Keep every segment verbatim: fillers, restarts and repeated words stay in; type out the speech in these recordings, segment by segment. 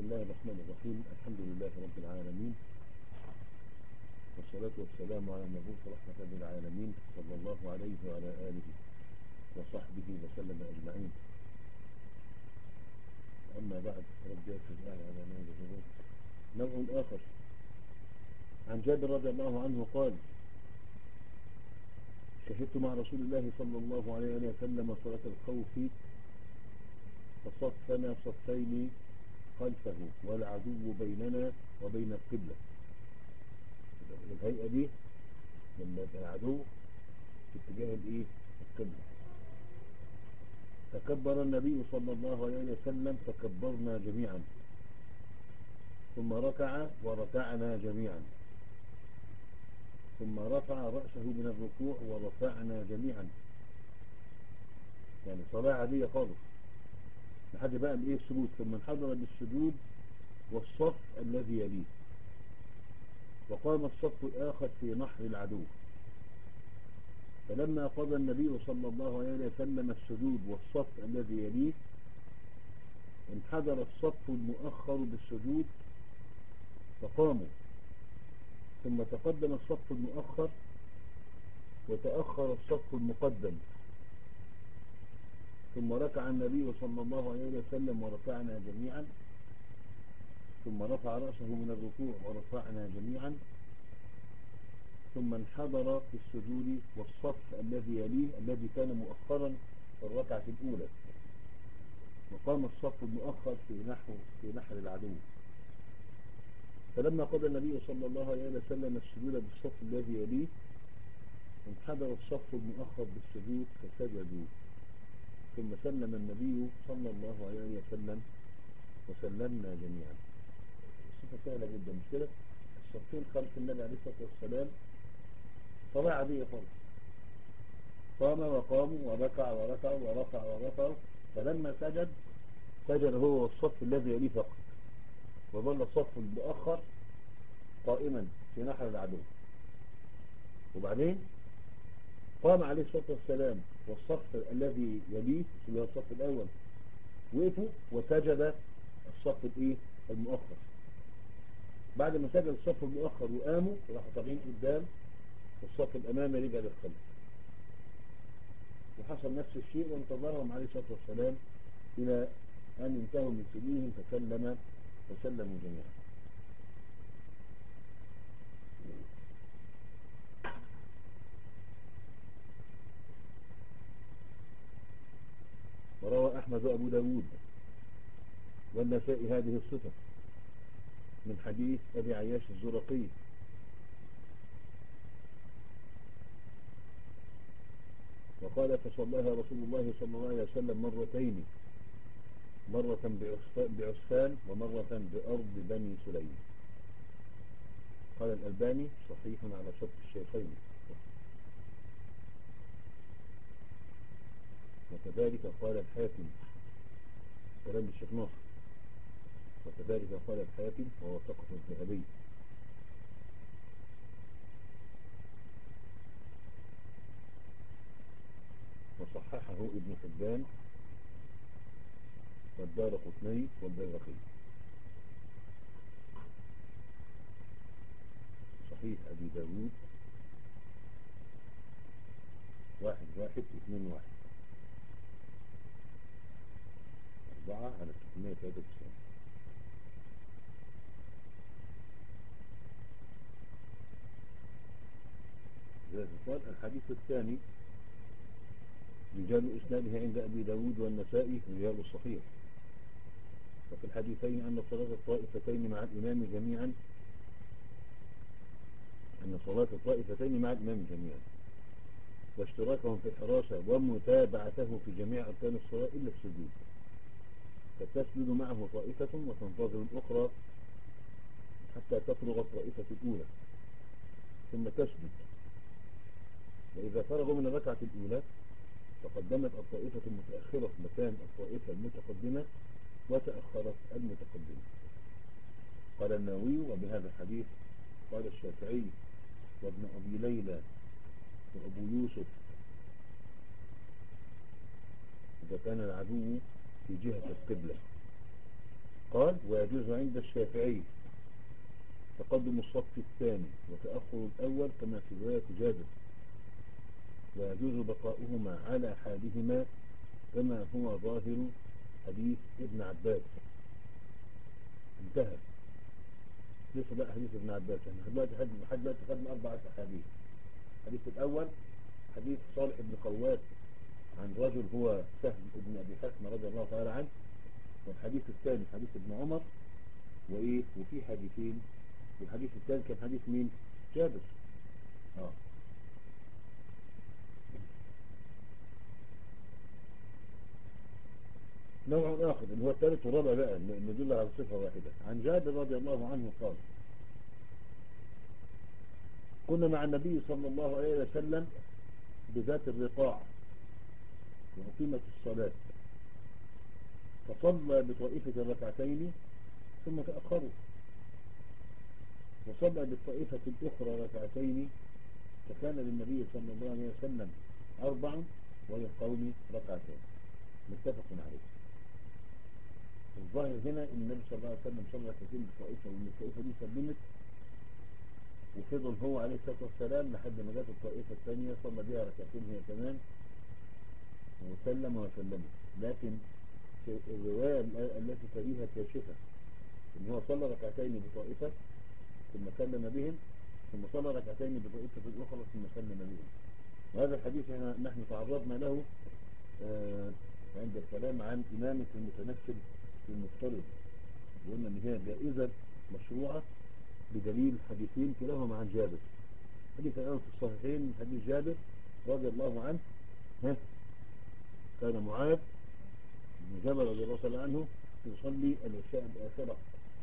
الله الرحمن الرحيم. الحمد لله رب العالمين، والصلاة والسلام على المبعوث رحمة للعالمين صلى الله عليه وعلى آله وصحبه وسلم أجمعين. أما بعد، رب يسر على ما يجرون. نوع آخر عن جابر رضي الله عنه قال: شهدت مع رسول الله صلى الله عليه وسلم صلاة الخوف فصفنا صفين خلفه والعدو بيننا وبين القبلة. الهيئة دي لما العدو في اتجاه الايه القبلة. تكبر النبي صلى الله عليه وسلم فكبرنا جميعا، ثم ركع وركعنا جميعا، ثم رفع رأسه من الركوع ورفعنا جميعا. يعني صلاة عادية خالص لحد بقى الايه السجود، ثم انحدر بالسجود والصف الذي يليه، وقام الصف الآخر في نحر العدو. فلما قضى النبي صلى الله عليه وسلم السجود والصف الذي يليه، انحدر الصف المؤخر بالسجود فقاموا، ثم تقدم الصف المؤخر وتأخر الصف المقدم، ثم ركع النبي صلى الله عليه وسلم وركعنا جميعا، ثم رفع رأسه من الركوع ورفعنا جميعا، ثم انحدر في السجود والصف الذي يليه الذي كان مؤخرا في الركعة الأولى، وقام الصف المؤخر في نحو في نحر العدو. فلما قضى النبي صلى الله عليه وسلم السجود بالصف الذي يليه، انحدر الصف المؤخر بالسجود فسجدوا، ثم سلم النبي صلى الله عليه وسلم وسلمنا جميعا. الصفة سهلة جدا، مش كده؟ الصفين خلف النبي عليه الصلاة والسلام صلاة عادية خالص، قام وقاموا وركع وركع ورفع ورفع، فلما سجد سجد هو والصف الذي يليه فقط، وظل الصف المؤخر قائما في نحر العدو. وبعدين قام عليه الصلاة والسلام والصف الذي يليه اللي هو الصف الأول وقفوا، وسجد الصف الايه المؤخر. بعد ما سجد الصف المؤخر وقاموا راحوا طالعين قدام، والصف الأمامي رجع للخلف، وحصل نفس الشيء، وانتظرهم عليه الصلاة والسلام إلى أن انتهوا من سجودهم فسلم فسلموا جميعا. وروى أحمد وأبو داود والنسائي هذه الصفة من حديث أبي عياش الزرقي وقال: فصلىها رسول الله صلى الله عليه وسلم مرتين، مرة بعسفان ومرة بأرض بني سليم. قال الألباني: صحيح على شرط الشيخين. وكذلك قال الحاكم، كلام الشيخ ناصر، وكذلك قال الحاكم ووثقه الذهبي. وصححه ابن حبان والدارقطني والبيهقي. صحيح أبي داود واحد واحد اثنين واحد أربعة على ستمائة وثلاثة وتسعين. قال الحديث الثاني: رجال إسناده عند أبي داود والنسائي رجال الصحيح. وفي الحديثين أن صلاة الطائفتين مع الإمام جميعا أن صلاة الطائفتين مع الإمام جميعا واشتراكهم في الحراسة ومتابعته في جميع أركان الصلاة إلا السجود، فتسجد معه طائفة وتنتظر الأخرى حتى تفرغ الطائفة الأولى ثم تسجد. وإذا فرغوا من الركعة الأولى تقدمت الطائفة المتأخرة مكان الطائفة المتقدمة وتأخرت المتقدمة. قال النووي: وبهذا الحديث قال الشافعي وابن أبي ليلى وأبو يوسف: إذا كان العدو في جهة القبلة قال ويجوز عند الشافعي تقدم الصف الثاني وتأخر الأول كما في رواية جابر، ويجوز بقاؤهما على حالهما كما هو ظاهر حديث ابن عباس. انتهى. ليس بقى حديث ابن عباس، يعني دلوقتي لحد دلوقتي خدنا أربعة أحاديث. الحديث الأول حديث صالح بن خوات عن رجل هو سهل ابن أبي حكمة رضي الله تعالى عنه، والحديث الثاني حديث ابن عمر، وإيه وفي حديثين، والحديث الثالث كان حديث مين؟ جابر. آه. نوع آخر اللي هو الثالث والرابع بقى اللي يدل على صفة واحدة. عن جابر رضي الله عنه قال كنا مع النبي صلى الله عليه وسلم بذات الرقاع وأقيمت الصلاة فصلى بطائفة ركعتين ثم تأخروا، وصلى بالطائفة الأخرى ركعتين، فكان للنبي صلى الله عليه وسلم أربع وللقوم ركعتين، متفق عليه. الظاهر هنا ان النبي صلى الله عليه وسلم صلى ركعتين بالطائفة، وان الطائفة دي سلمت وفضل هو عليه الصلاة والسلام لحد ما جت الطائفة الثانية صلى بها ركعتين هي كمان وسلم وسلمت. لكن في الرواية التي تليها كاشفة ان هو صلى ركعتين بطائفة ثم سلم بهم، ثم صلى ركعتين بطائفة الأخرى ثم سلم بهم. وهذا الحديث نحن تعرضنا له آه عند الكلام عن إمامة المتنفل والمفترض، وقلنا ان هي جائزة مشروعة بدليل حديثين كلاهما عن جابر. حديث الآن في الصحيحين حديث جابر رضي الله عنه، ها كان معاذ بن جبل رضي الله تعالى عنه يصلي العشاء الآخرة.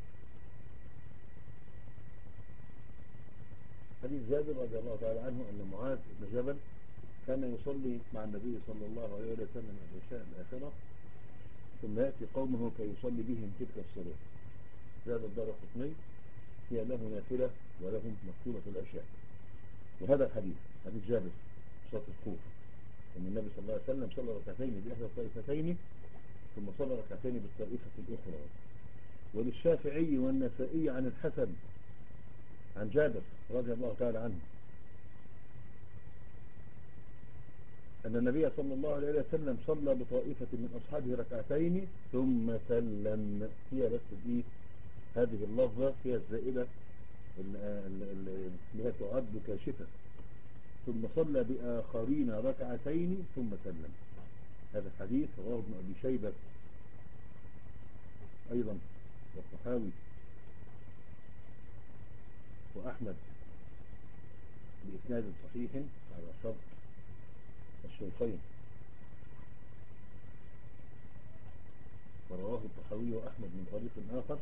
حديث جابر رضي الله تعالى عنه أن معاذ بن جبل كان يصلي مع النبي صلى الله عليه وسلم العشاء الآخرة ثم يأتي قومه كي يصلي بهم تلك الصلاة. هذا الدارقطني هي له نافلة ولهم مكتوبة العشاء. وهذا الحديث حديث جابر صلاة الخوف أن النبي صلى الله عليه وسلم صلى ركعتين بإحدى الطائفتين ثم صلى ركعتين بالطائفة الأخرى. وللشافعي والنسائي عن الحسن عن جابر رضي الله تعالى عنه أن النبي صلى الله عليه وسلم صلى بطائفة من أصحابه ركعتين ثم سلم. هي بس دي هذه اللفظة هي الزائدة اللي هي تعد كاشفة. ثم صلى بآخرين ركعتين ثم سلم. هذا الحديث رواه ابن أبي شيبة أيضا والطحاوي وأحمد بإسناد صحيح على شرط الشيخين، ورواه الطحاوي وأحمد من طريق آخر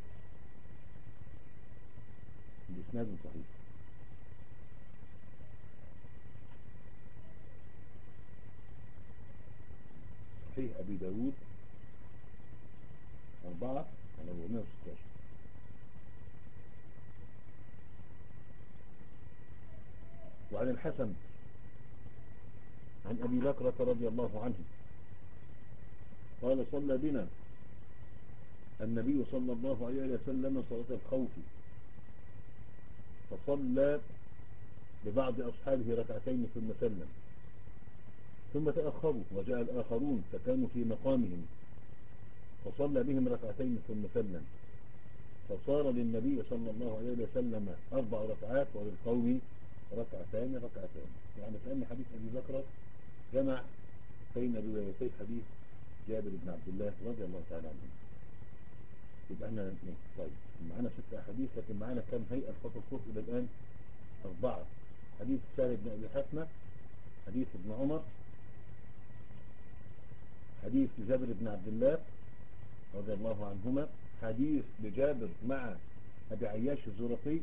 بإسناد صحيح. صحيح أبي داود أربعة على أربعمائة وستة عشر. وعن الحسن عن أبي بكرة رضي الله عنه قال صلى بنا النبي صلى الله عليه وسلم صلاة الخوف فصلى ببعض أصحابه ركعتين ثم سلم، ثم تأخروا وجاء الآخرون فكانوا في مقامهم فصلى بهم ركعتين ثم سلم، فصار للنبي صلى الله عليه وسلم أربع ركعات وللقوم ركعتان ركعتان. يعني كأن حديث أبي بكر جمع بين روايتي حديث جابر بن عبد الله رضي الله تعالى عنه. يبقى احنا طيب معنا ست أحاديث، لكن معنا كم هيئة صلاة الخوف إلى الآن؟ أربعة. حديث سهل بن أبي حكمة، حديث ابن عمر، حديث لجابر بن عبد الله رضي الله عنهما، حديث لجابر مع أبي عياش الزرقي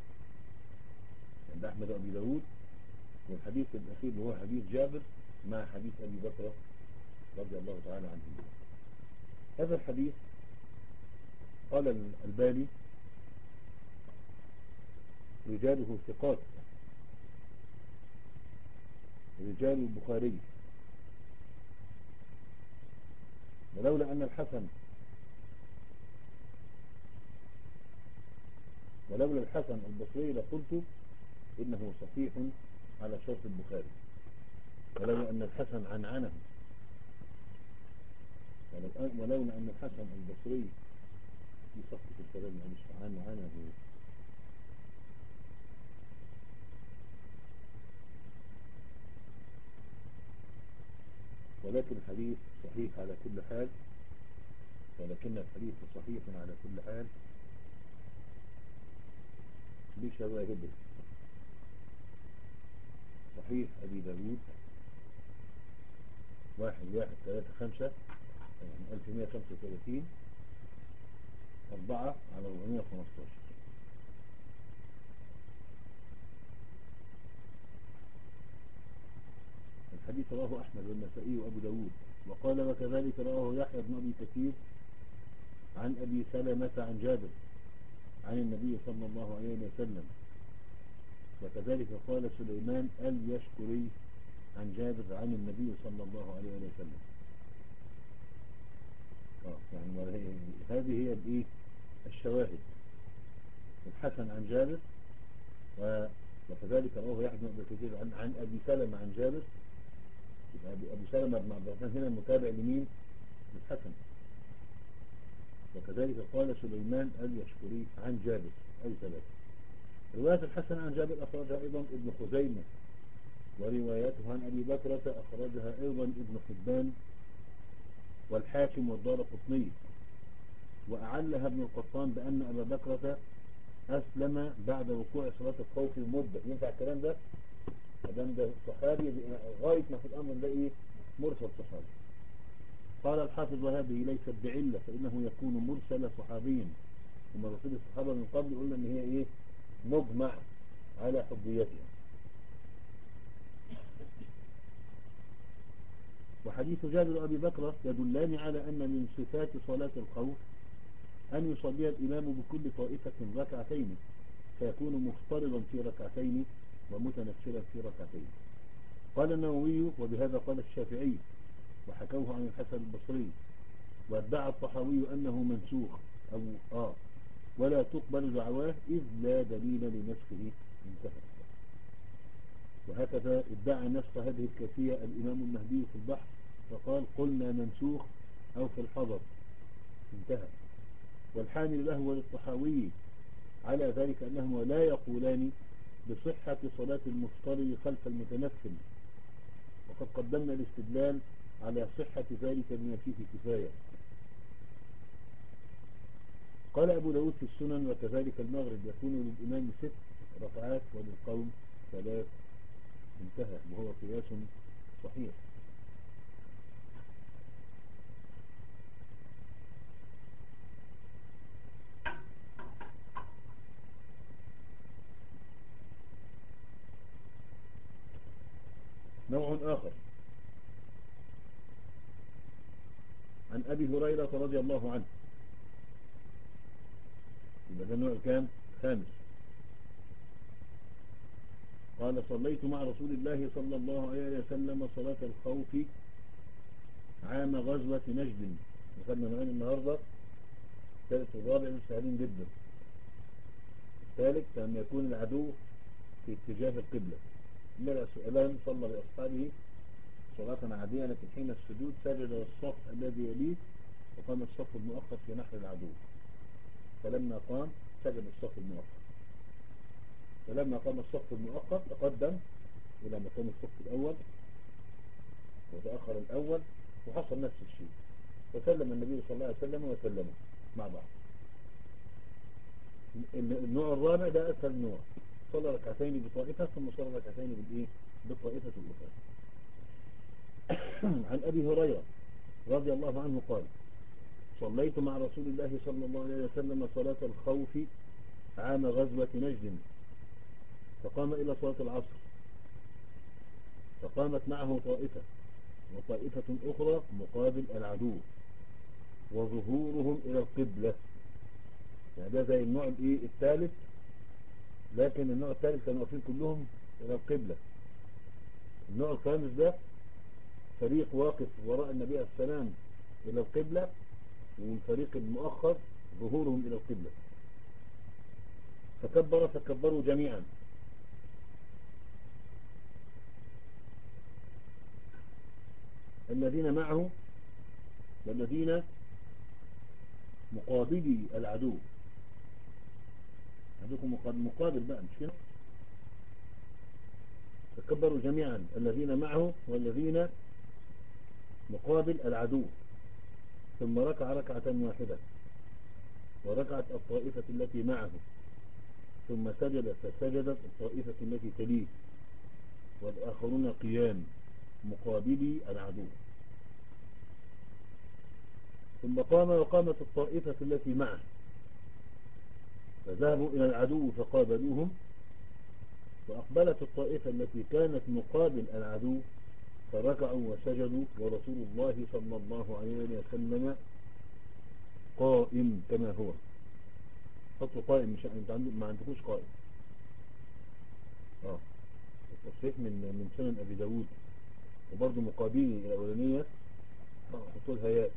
عند أحمد وأبي داود، والحديث الأخير هو حديث جابر مع حديث أبي بكر رضي الله تعالى عنه. هذا الحديث قال الألباني رجاله ثقات رجال البخاري، ولولا أن الحسن ولولا الحسن البصري لقلت إنه صحيح على شرط البخاري، ولولا أن الحسن عنعنه، ولولا أن الحسن البصري في صفة الكلام معلش عنعنه، ولكن الحديث صحيح على كل حال، ولكن الحديث صحيح على كل حال بشواهده. صحيح أبي داود واحد واحد ثلاثة خمسة يعني ألف ومئة وخمسة وثلاثين أربعة على أربعمئة وخمستاشر. الحديث رواه أحمد والنسائي وأبو داود، وقال وكذلك رواه يحيى بن أبي كثير عن أبي سلمة عن جابر عن النبي صلى الله عليه وسلم، وكذلك قال سليمان اليشكري عن جابر عن النبي صلى الله عليه وسلم. اه يعني هذه هي الايه الشواهد. الحسن عن جابر، وكذلك رواه يحيى بن أبي كثير عن, عن أبي سلمة عن جابر. يبقى أبو سلمة بن عبد الرحمن هنا متابع لمين؟ للحسن. وكذلك قال سليمان اليشكري عن جابر أي ثلاثة. رواية الحسن عن جابر أخرجها أيضا ابن خزيمة، وروايته عن أبي بكرة أخرجها أيضا ابن حبان والحاكم والدارقطني، وأعلها ابن القطان بأن أبا بكرة أسلم بعد وقوع صلاة الخوف بمدة. ينفع الكلام ده؟ الكلام ده صحابي غاية ما في الأمر ده إيه؟ مرسل صحابي. قال الحافظ وهذه ليست بعلة، فإنه يكون مرسل صحابيا، ومراسيل الصحابة من قبل قلنا إن هي إيه؟ مجمع على حجيتها. وحديث جابر وأبي بكر يدلان على أن من صفات صلاة الخوف أن يصلي الإمام بكل طائفة ركعتين، فيكون مفترضا في ركعتين ومتنفلا في ركعتين. قال النووي وبهذا قال الشافعي، وحكوه عن الحسن البصري، وادعى الطحاوي أنه منسوخ أو آه ولا تقبل دعواه إذ لا دليل لنسخه. انتهى. وهكذا ادعى نسخ هذه الكيفية الإمام المهدي في البحث، فقال قلنا منسوخ أو في الحضر. انتهى. والحامل له وللطحاوي على ذلك أنهما لا يقولان بصحة صلاة المفترض خلف المتنفل، وقد قدمنا الاستدلال على صحة ذلك بما فيه كفاية. قال أبو داود في السنن وكذلك المغرب يكون للإمام ست ركعات وللقوم ثلاث. انتهى. وهو قياس صحيح. نوع آخر عن أبي هريرة رضي الله عنه، يبقى ده النوع الكام؟ خامس. قال صليت مع رسول الله صلى الله عليه وسلم صلاة الخوف عام غزوة نجد. دخلنا معانا النهاردة الثالث والرابع مش سهلين جدا. الثالث لما يكون العدو في اتجاه القبلة، ملأ سؤالان صلى بأصحابه صلاة عادية، لكن حين السجود سجد الصف الذي يليه وقام الصف المؤخر في نحر العدو، فلما قام سجد الصف المؤخر، فلما قام الصف المؤخر تقدم إلى مكان الصف الأول وتأخر الأول، وحصل نفس الشيء، وسلم النبي صلى الله عليه وسلم وسلموا مع بعض. النوع الرابع ده أسهل نوع، صلى ركعتين بطائفة ثم صلى ركعتين بالإيه؟ بالطائفة الأخرى. عن أبي هريرة رضي الله عنه قال صليت مع رسول الله صلى الله عليه وسلم صلاة الخوف عام غزوة نجد، فقام إلى صلاة العصر، فقامت معه طائفة وطائفة أخرى مقابل العدو وظهورهم إلى القبلة. يعني ده زي النوع الإيه الثالث، لكن النوع الثالث كانوا واقفين كلهم إلى القبلة. النوع الخامس ده فريق واقف وراء النبي عليه السلام إلى القبلة، والفريق المؤخر ظهورهم إلى القبلة. فكبر فكبروا جميعا. الذين معه والذين مقابلي العدو. عدوكم مقابل بقى مش كده. فكبروا جميعا الذين معه والذين مقابل العدو، ثم ركع ركعة واحدة وركعت الطائفة التي معه، ثم سجد فسجدت الطائفة التي تليه، والآخرون قيام مقابلي العدو. ثم قام وقامت الطائفة التي معه، فذهبوا إلى العدو فقابلوهم، وأقبلت الطائفة التي كانت مقابل العدو فركعوا وسجدوا، ورسول الله صلى الله عليه وسلم قائم كما هو. حطوا قائم، مش انت عندك ما عندكوش قائم. اه التصحيح من من سنن ابي داود، وبرضه مقابلي الاولانيه حطوا لها ياء.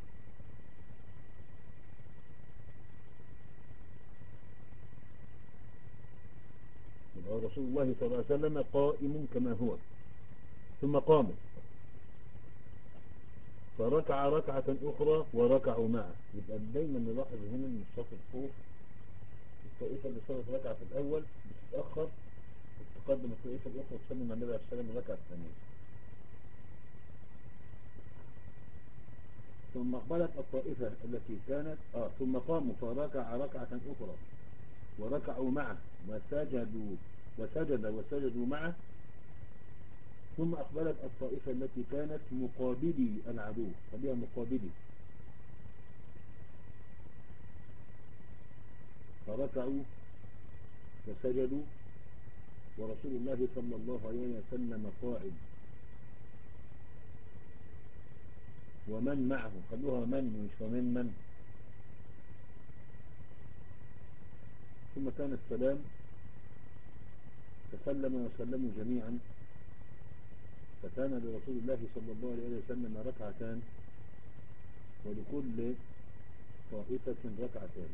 يبقى رسول الله صلى الله عليه وسلم قائم كما هو، ثم قام فركع ركعة أخرى وركعوا معه. يبقى دايما نلاحظ هنا من الصف الفوق الطائفة اللي صارت ركعة في الأول بتتأخر وتقدم الطائفة الأخرى وتسلم على النبي عليه السلام الركعة الثانية. ثم أقبلت الطائفة التي كانت آه ثم قاموا فركع ركعة أخرى وركعوا معه وسجدوا وسجد وسجدوا معه، ثم أقبلت الطائفة التي كانت مقابلي العدو، خليها مقابلي، فركعوا وسجدوا ورسول الله صلى الله عليه وسلم قاعد ومن معه، خلوها من مش ومن من. ثم كان السلام فسلم وسلموا جميعا، فكان لرسول الله صلى الله عليه وسلم ركعتان ولكل طائفة ركعتان.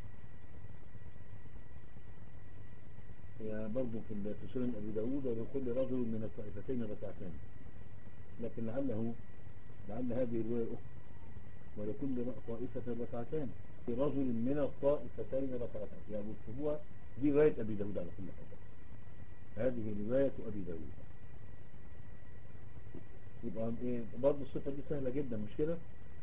هي برضو في سنن أبي داود ولكل رجل من الطائفتين ركعتان، لكن لعله لعل هذه الرواية أخرى ولكل طائفة ركعتان، رجل من الطائفتين ركعتان. يعني اكتبوها دي رواية أبي داود على كل حال، هذه رواية أبي داود. يبقى ايه برضه الصفة دي سهلة جدا مش كده.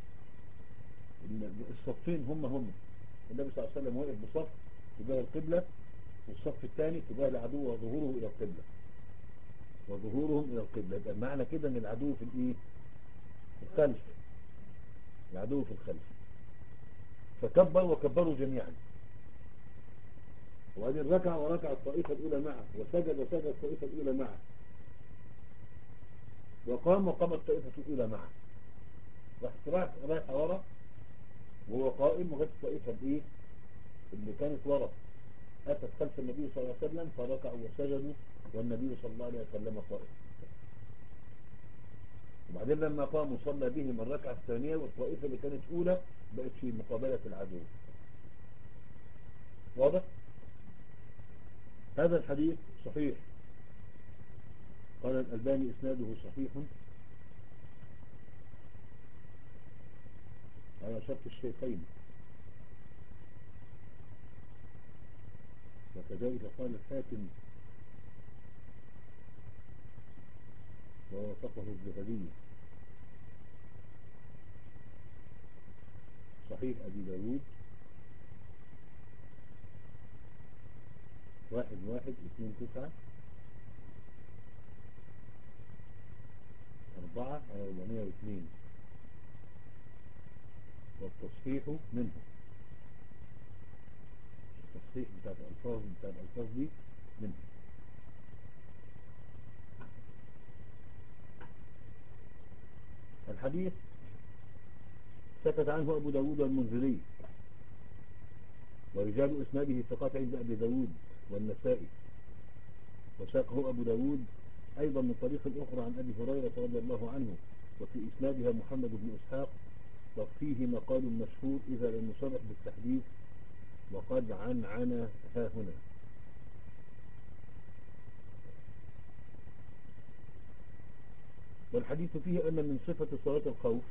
الصفين هم هم النبي صلى الله عليه وسلم واقف بصف تجاه القبلة، والصف الثاني تجاه العدو وظهوره إلى القبلة وظهورهم إلى القبلة. يبقى معنى كده ان العدو في الايه في الخلف، العدو في الخلف. فكبر وكبروا جميعا، وبعدين ركع وركع الطائفة الأولى معه، وسجد وسجد الطائفة الأولى معه، وقام وقام الطائفة الأولى معه. راح رايح ورا وهو قائم، وجدت الطائفة الايه اللي كانت ورا أتت خلف النبي صلى الله عليه وسلم فركعوا وسجدوا والنبي صلى الله عليه وسلم قائم. وبعدين لما قام صلى بهم الركعة الثانية، والطائفة اللي كانت أولى بقت في مقابلة العدو. واضح؟ هذا الحديث صحيح، قال الألباني إسناده صحيح على شرط الشيخين، وكذلك قال الحاكم ووافقه الذهبي. صحيح أبي داود واحد واحد اثنين تسعة أربعة على أربعمائة واثنين، والتصحيح منه. التصحيح بتاعت الألفاظ بتاعت الألفاظ دي منه. الحديث سكت عنه أبو داود والمنذري، ورجال إسناده ثقات عند أبي داود والنسائي، وساقه أبو داود أيضا من طريق أخرى عن أبي هريرة رضي الله عنه، وفي إسنادها محمد بن إسحاق، وفيه مقال مشهور إذا لم يصرح بالتحديث وقد عنعن ها هنا. والحديث فيه أن من صفة صلاة الخوف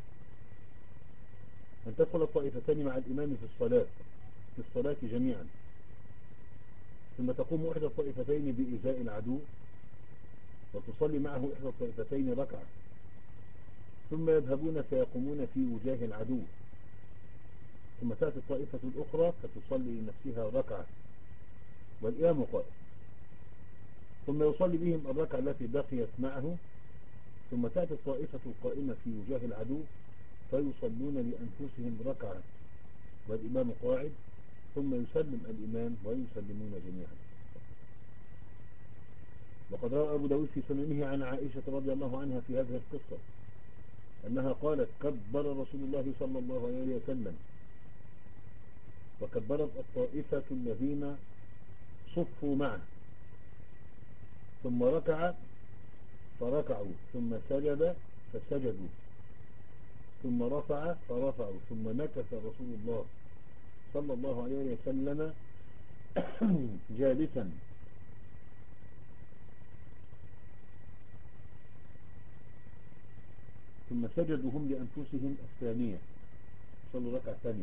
أن تدخل الطائفتان مع الإمام في الصلاة في الصلاة جميعا، ثم تقوم إحدى الطائفتين بإزاء العدو وتصلي معه إحدى الطائفتين ركعة، ثم يذهبون فيقومون في وجاه العدو، ثم تأتي الطائفة الأخرى فتصلي لنفسها ركعة والإمام قائم، ثم يصلي بهم الركعة التي بقيت معه، ثم تأتي الطائفة القائمة في وجاه العدو فيصلون لأنفسهم ركعة والإمام قاعد، ثم يسلم الإمام ويسلمون جميعا. وقد روى أبو داود في سننه عن عائشة رضي الله عنها في هذه القصة أنها قالت: كبر رسول الله صلى الله عليه وسلم، وكبرت الطائفة الذين صفوا معه، ثم ركع فركعوا، ثم سجد فسجدوا، ثم رفع فرفعوا، ثم مكث رسول الله صلى الله عليه وسلم جالسا ثم سجدوا هم لأنفسهم الثانية، صلوا ركعة ثانية،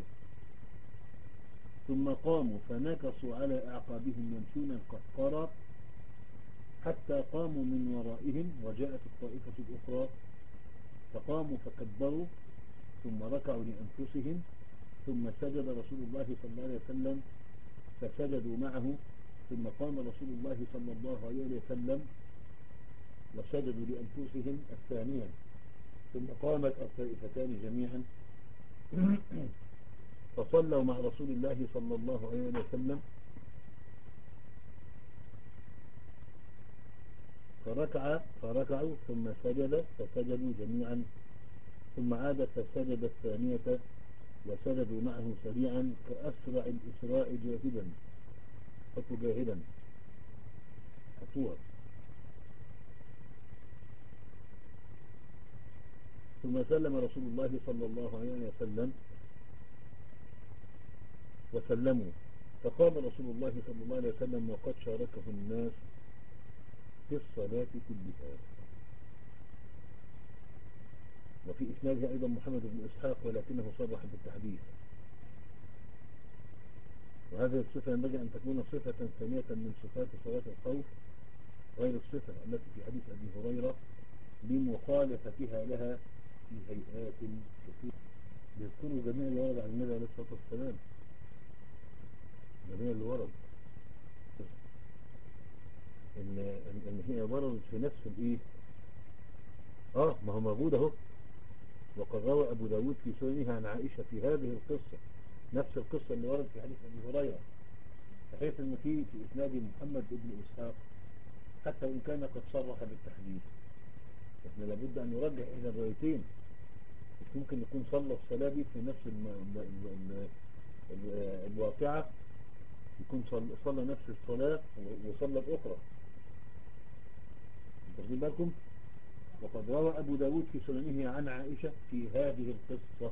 ثم قاموا فنكصوا على أعقابهم يمشون القهقرة حتى قاموا من ورائهم، وجاءت الطائفة الأخرى فقاموا فكبروا ثم ركعوا لأنفسهم، ثم سجد رسول الله صلى الله عليه وسلم فسجدوا معه، ثم قام رسول الله صلى الله عليه وسلم وسجدوا لأنفسهم الثانية، ثم قامت الطائفتان جميعا فصلوا مع رسول الله صلى الله عليه وسلم، فركع فركعوا ثم سجد فسجدوا جميعا، ثم عاد فسجد الثانية وسجدوا معه سريعا كأسرع الإسراء جاهدا، حطوا جاهدا حطوها. ثم سلم رسول الله صلى الله عليه وسلم وسلموا، فقام رسول الله صلى الله عليه وسلم وقد شاركه الناس في الصلاة كلها. وفي إسنادها أيضا محمد بن إسحاق ولكنه صرح بالتحديث. وهذه الصفة ينبغي أن تكون صفة ثانية من صفات صلاة الخوف غير الصفة التي في حديث أبي هريرة لمخالفتها لها في هيئات كثيرة. يذكروا جميع اللي ورد عن النبي عليه الصلاة والسلام، جميع اللي ورد إن, إن هي وردت في نفس الإيه آه ما هو موجود أهو. وقد روى أبو داود في سننه عن عائشة في هذه القصة نفس القصة اللي ورد في حديث أبي هريرة، بحيث أن في في إسناد محمد بن إسحاق حتى إن كان قد صرح بالتحديث، إحنا لابد أن نرجح إحدى الروايتين. مش ممكن يكون صلى الصلاة دي في نفس الم... ال... ال... ال... الواقعة، يكون صلى, صلى نفس الصلاة وصلى الأخرى. واخدين بالكم؟ وقد روى أبو داود في سننه عن عائشة في هذه القصة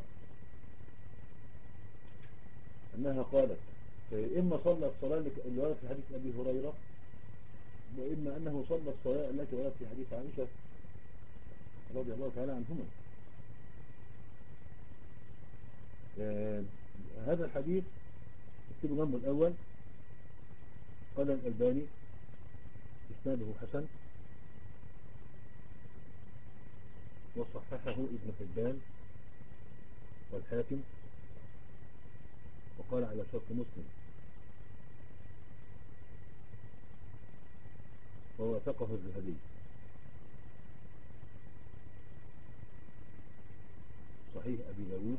أنها قالت: إما صلى الصلاة اللي وردت في حديث أبي هريرة، وإما أنه صلى الصلاة التي وردت في حديث عائشة رضي الله تعالى عنهما. آه هذا الحديث اكتبوا جنبه الأول. قال الألباني إسناده حسن، وصححه ابن حبان والحاكم، وقال على شرط مسلم، ووافقه الذهبي. صحيح أبي داود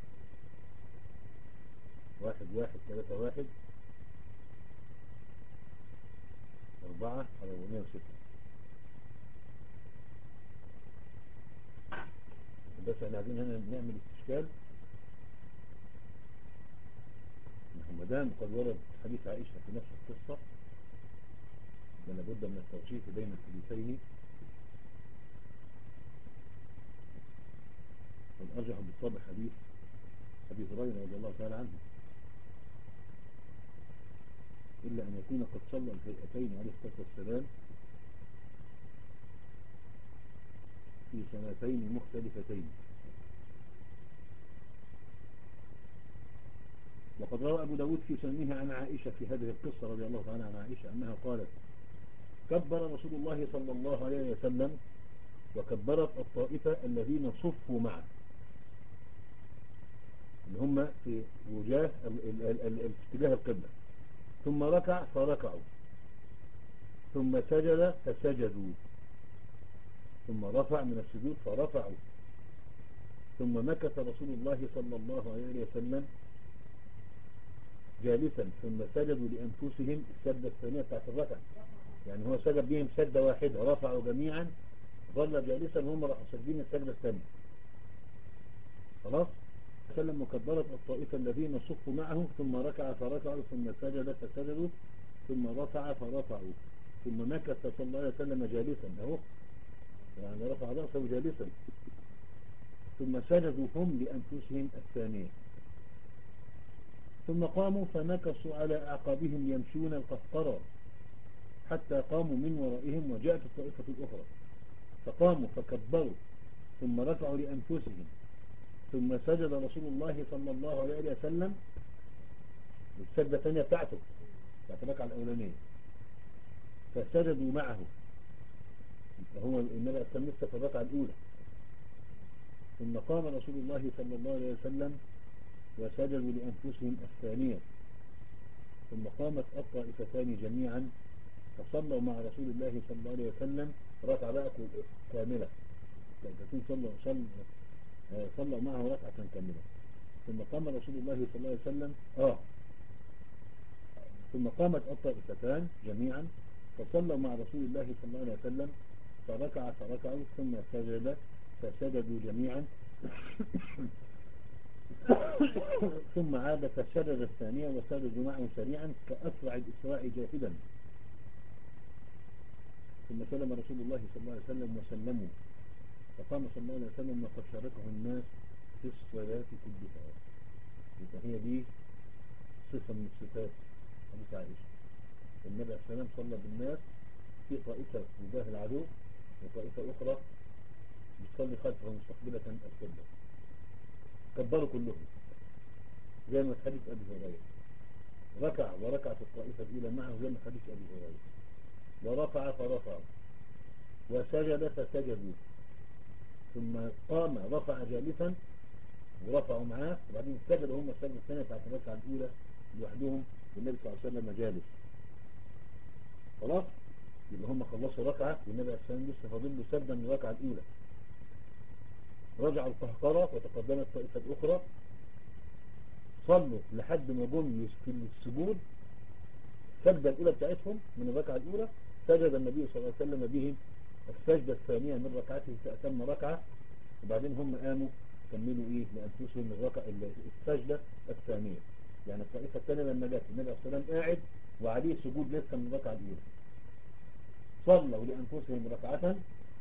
واحد واحد ثلاثة واحد أربعة على أربعمائة وستة. بس احنا عايزين هنا نعمل استشكال. ما دام قد ورد حديث عائشة في نفس القصة، لابد من التوجيه بين الحديثين، والأرجح بالطبع حديث أبي هريرة رضي الله تعالى عنه. إلا أن يكون قد صلى الهيئتين عليه الصلاة والسلام في سنتين مختلفتين. وقد روى أبو داود في سننه عن عائشة في هذه القصة رضي الله تعالى عن عائشة أنها قالت: كبر رسول الله صلى الله عليه وسلم وكبرت الطائفة الذين صفوا معه، اللي هم في وجاه اتجاه القبلة، ثم ركع فركعوا، ثم سجد فسجدوا، ثم رفع من السجود فرفعوا، ثم مكث رسول الله صلى الله عليه وسلم جالسا، ثم سجدوا لأنفسهم السجدة الثانية بتاعت الركعة، يعني هو سجد بهم سجدة واحدة، رفعوا جميعا، ظل جالسا، هم راحوا سجدين السجدة الثانية. خلاص. سلم مكبرة الطائفة الذين صفوا معه، ثم ركع فركعوا، ثم سجد فسجدوا، ثم رفع فرفعوا، ثم مكث صلى الله عليه وسلم جالسا، اهو يعني رفع رأسه جالسا، ثم سجدوا هم لأنفسهم الثانية، ثم قاموا فنكصوا على أعقابهم يمشون القهقرى حتى قاموا من ورائهم وجاءت الطائفة الأخرى فقاموا فكبروا، ثم رفعوا لأنفسهم، ثم سجد رسول الله صلى الله عليه وسلم السجدة الثانية بتاعته بتاعت الركعة الأولانية، فسجدوا معه، هو النبي أسلم لسه في الركعة الأولى، ثم قام رسول الله صلى الله عليه وسلم وسجدوا لأنفسهم الثانية، ثم قامت الطائفتان جميعا فصلوا مع رسول الله صلى الله عليه وسلم ركعة بقى كاملة، الطائفتين صلوا صلوا صلوا معه ركعة كاملة، ثم قام رسول الله صلى الله عليه وسلم آه ثم قامت الطائفتان جميعا فصلوا مع رسول الله صلى الله عليه وسلم فركع فركعوا، ثم سجد فسجدوا جميعا ثم عاد فسجد الثانية وسجدوا معه سريعا كأسرع الإسراء جاهدا، ثم سلم رسول الله صلى الله عليه وسلم وسلموا، فقام صلى الله عليه وسلم وقد شاركه الناس في الصلاة كلها. هي دي صفة من الصفات حديث عائشة، النبي عليه السلام صلى بالناس في طائفة وجاه العدو وطائفة أخرى بتصلي خلفه مستقبلة القبلة، كبروا كلهم زي ما في حديث أبي هريرة، ركع وركعت الطائفة الأولى معه زي ما في حديث أبي هريرة، ورفع فرفعوا، وسجد فسجدوا، ثم قام رفع جالسا ورفعوا معاه، وبعدين سجدوا هم السجدة الثانية بتاعت الركعة الأولى لوحدهم والنبي صلى الله عليه وسلم جالس. خلاص، يبقى هم خلصوا ركعة والنبي عليه السلام لسه فاضل له سجدة من الركعة الأولى، رجعوا القهقرة وتقدمت الطائفة الأخرى، صلوا لحد ما جم في السجود السجدة الأولى بتاعتهم من الركعة الأولى، سجد النبي صلى الله عليه وسلم بهم السجدة الثانية من ركعته فأتم ركعة، وبعدين هم قاموا كملوا إيه لأنفسهم الركعة السجدة الثانية، يعني الطائفة الثانية لما جت النبي عليه السلام قاعد وعليه سجود لسه من الركعة الأولى، صلوا لأنفسهم ركعة،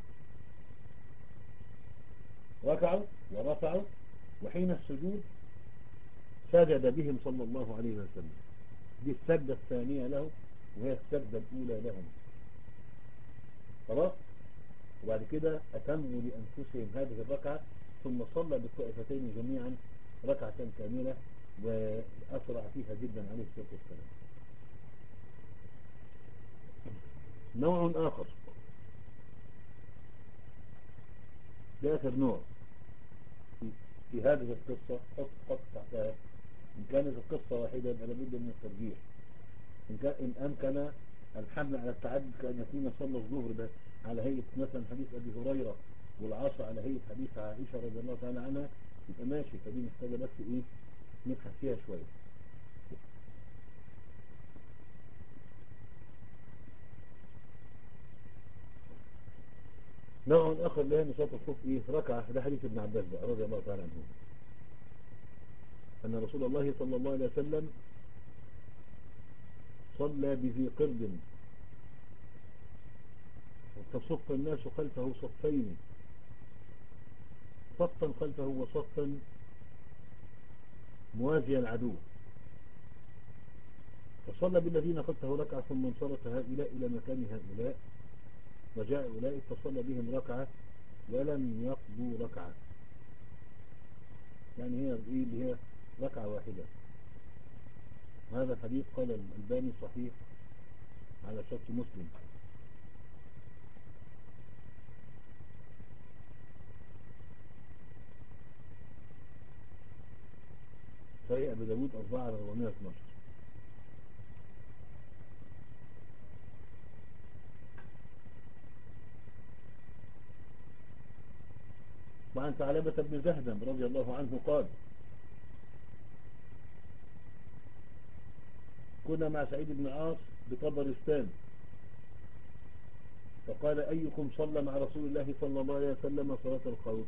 ركعوا ورفعوا، وحين السجود سجد بهم صلى الله عليه وسلم، دي السجدة الثانية له وهي السجدة الأولى لهم. خلاص، وبعد كده أتموا لأنفسهم هذه الركعة، ثم صلى بالطائفتين جميعا ركعة كاملة وأسرع فيها جدا عليه الصلاة والسلام. نوع آخر، ده آخر نوع في هذه القصة، حط خط تحتها، إن كانت القصة واحدة يبقى لابد من الترجيح، إن, كان إن أمكن الحمل على التعدد كأن يكون صلى الظهر ده على هيئة مثلا حديث أبي هريرة والعصر على هيئة حديث عائشة رضي الله تعالى عنها، يبقى ماشي، فدي محتاجة بس إيه نبحث فيها شوية. نوع آخر لها نشاط الخوف إيه ركعة، ده حديث ابن عباس بقى رضي الله تعالى عنه، أن رسول الله صلى الله عليه وسلم صلى بذي قرد وتصف الناس خلفه صفين، صفا خلفه وصفا موازي العدو، فصلى بالذين خلفه ركعة ثم انصرف هؤلاء إلى مكان هؤلاء، وجاء أولئك فصلى بهم ركعة ولم يقضوا ركعة، يعني هي إيه اللي هي ركعة واحدة. وهذا الحديث قال الألباني صحيح على شرط مسلم. صحيح أبي داود أربعة على أربعمائة واثناشر. وعن ثعلبة بن زهدم رضي الله عنه قال: كنا مع سعيد بن عاص بطبرستان، فقال: أيكم صلى مع رسول الله صلى الله عليه وسلم صلاة الخوف؟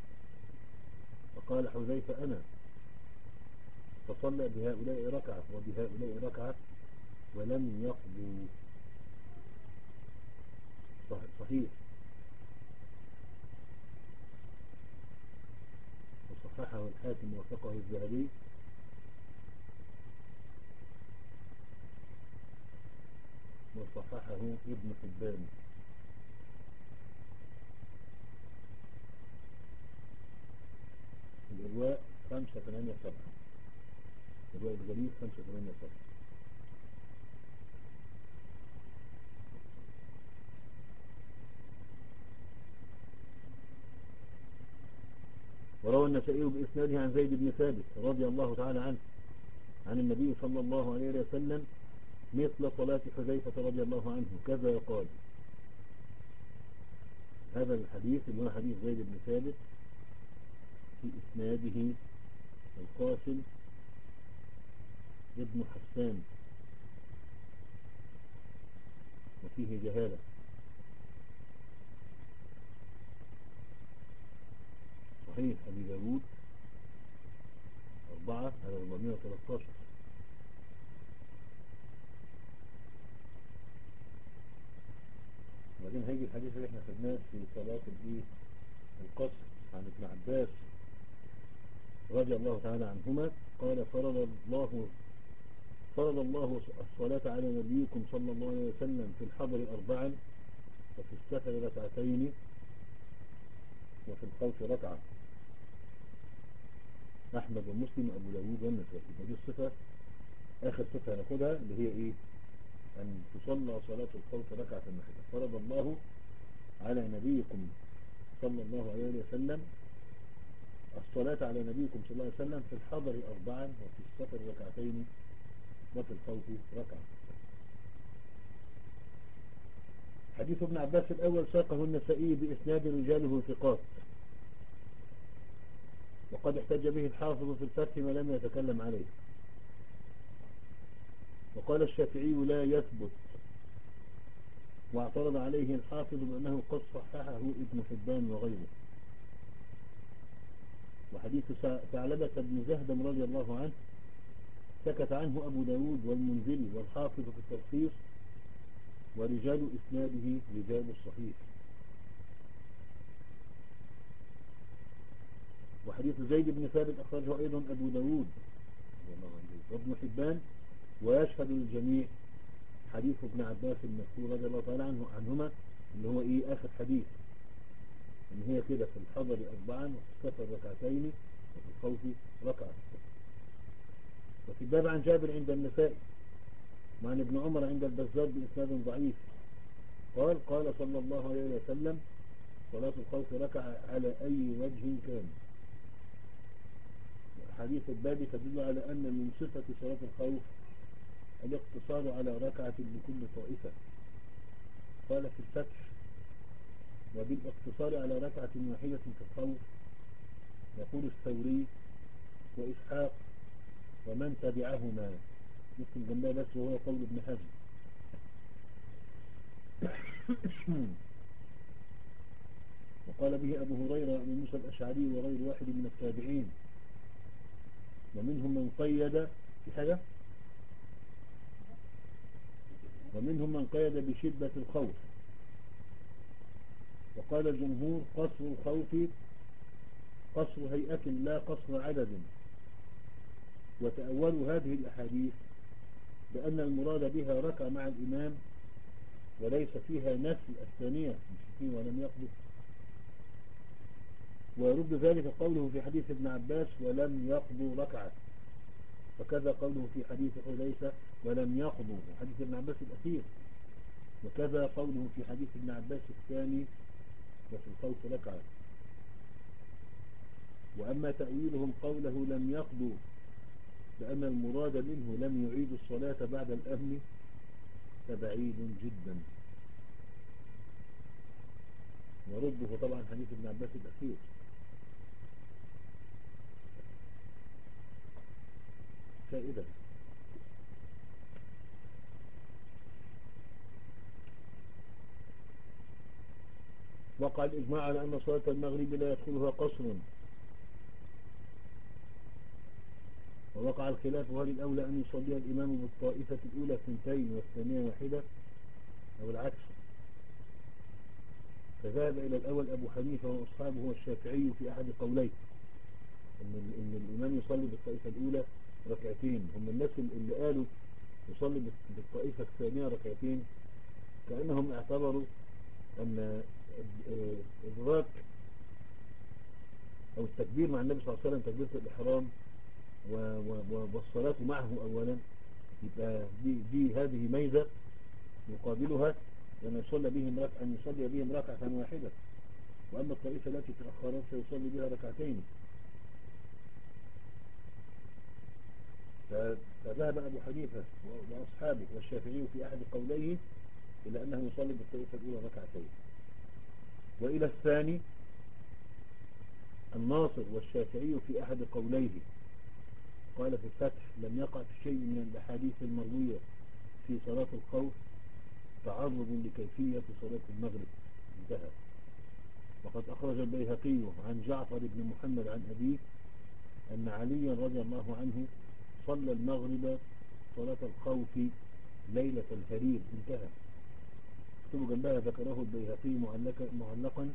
فقال حذيفة: أنا. فصلى بهؤلاء ركعة وبهؤلاء ركعة ولم يقضوا. صحيح، وصححه الحاكم ووثقه الذهبي، وصححه ابن حبان. الإرواء خمسة ثمانية سبعة، الإرواء الغريب خمسة ثمانية سبعة. وروى النسائي بإسناده عن زيد بن ثابت رضي الله تعالى عنه عن النبي صلى الله عليه وسلم مثل صلاة حذيفة رضي الله عنه كذا قال. هذا الحديث اللي هو حديث زيد بن ثابت في إسناده القاسم ابن حسان وفيه جهالة. صحيح أبي داود أربعة على أربعمائة وثلاثة عشر. وبعدين هيجي الحديث اللي احنا خدناه في صلاة الايه القصر عن ابن عباس رضي الله تعالى عنهما قال: فرض الله فرض الله الصلاة على نبيكم صلى الله عليه وسلم في الحضر أربعا، وفي السفر ركعتين، وفي الخوف ركعة. أحمد ومسلم وأبو داود والنسائي. ودي الصفة آخر صفة هناخدها اللي هي إيه؟ أن تصلى صلاة الخوف ركعة واحدة. فرض الله على نبيكم صلى الله عليه وسلم الصلاة على نبيكم صلى الله عليه وسلم في الحضر أربعا، وفي السفر ركعتين، وفي الخوف ركعة. حديث ابن عباس الأول ساقه النسائي بإسناد رجاله ثقات، وقد احتج به الحافظ في الفتح ما لم يتكلم عليه. وقال الشافعي لا يثبت، واعترض عليه الحافظ بأنه قد صححه ابن حبان وغيره. وحديث ثعلبة بن زهدم رضي الله عنه سكت عنه أبو داود والمنذري والحافظ في التلخيص، ورجال إسناده رجال الصحيح. وحديث زيد بن ثابت أخرجه أيضا أبو داود وابن حبان، ويشهد للجميع حديث ابن عباس المذكور رضي الله تعالى عنه عنهما اللي هو إيه آخر حديث، إن هي كده في الحضر أربعا، وفي السفر ركعتين، وفي الخوف ركعة. وفي الباب عن جابر عند النسائي وعن ابن عمر عند البزار بإسناد ضعيف قال: قال صلى الله عليه وسلم: صلاة الخوف ركعة على أي وجه كان. حديث الباب تدل على أن من صفة صلاة الخوف الاقتصار على ركعة لكل طائفة. قال في الفتح: وبالاقتصار على ركعة واحدة في الخوف يقول الثوري وإسحاق ومن تبعهما، مثل جنبها بس وهو قول ابن حزم. وقال به أبو هريرة وأبو موسى الأشعري وغير واحد من التابعين، ومنهم من قيد في حاجة ومنهم من قيد بشدة الخوف. وقال الجمهور: قصر الخوف قصر هيئة لا قصر عدد. وتأولوا هذه الأحاديث بأن المراد بها ركع مع الإمام وليس فيها نفي الثانية مش فيه ولم يقضي. ويرد ذلك قوله في حديث ابن عباس ولم يقضوا ركعة، وكذا قوله في حديث حذيفة ولم يقضوا حديث ابن عباس الأخير، وكذا قوله في حديث ابن عباس الثاني وفي الخوف ركعة. وأما تأويلهم قوله لم يقضوا لأن المراد منه لم يعيدوا الصلاة بعد الأمن فبعيد جدا. ورده طبعا حديث ابن عباس الأخير. فائدة: وقع الإجماع على أن صلاة المغرب لا يدخلها قصر، ووقع الخلاف هل الأولى أن يصلي الإمام بالطائفة الأولى اثنتين والثانية واحدة أو العكس. فذهب إلى الأول أبو حنيفة وأصحابه والشافعي في أحد قوليه إن, إن الإمام يصلي بالطائفة الأولى ركعتين. هم الناس اللي قالوا يصلي بالطائفة الثانية ركعتين كأنهم اعتبروا أن إدراك أو التكبير مع النبي صلى الله عليه وسلم تكبيرة الإحرام والصلاة معه أولا يبقى دي, دي هذه ميزة يقابلها أن يصلي بهم ركعة أن يصلي بهم ركعة واحدة، وأما الطائفة التي تأخرت فيصلي بها ركعتين. فذهب أبو حنيفة وأصحابه والشافعي في أحد قوليه إلى أنه يصلي بالطائفة الأولى ركعتين. وإلى الثاني الناصر والشافعي في أحد قوليه قال في الفتح لم يقع في شيء من الأحاديث المروية في صلاة الخوف تعرض لكيفية صلاة المغرب انتهى. وقد أخرج البيهقي عن جعفر بن محمد عن أبيه أن علي رضي الله عنه صلى المغرب صلاة الخوف ليلة الهرير انتهى. اكتبوا جنبها ذكره البيهقي معلقا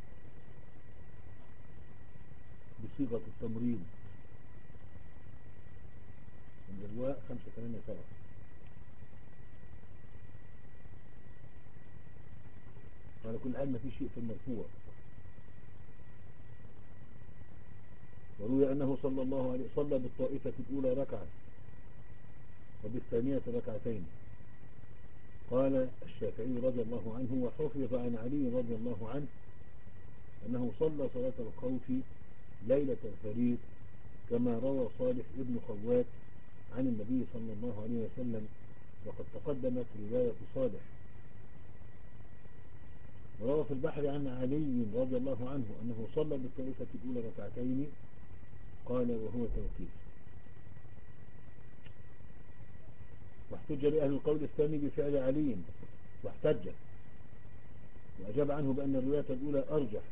بصيغة التمريض الإرواء خمسة ثمانية سبعة. على كل حال ما في شيء في المرفوع. وروي أنه صلى الله عليه صلى بالطائفة الأولى ركعة وبالثانية ركعتين. قال الشافعي رضي الله عنه وحفظ عن علي رضي الله عنه أنه صلى صلاة الخوف ليلة الهرير كما روى صالح ابن خوات عن النبي صلى الله عليه وسلم، وقد تقدمت رواية صالح. وروى في البحر عن علي رضي الله عنه أنه صلى بالطائفة الأولى ركعتين قال وهو توقيف. واحتج لأهل القول الثاني بفعل علي واحتج وأجاب عنه بأن الرواية الأولى أرجح،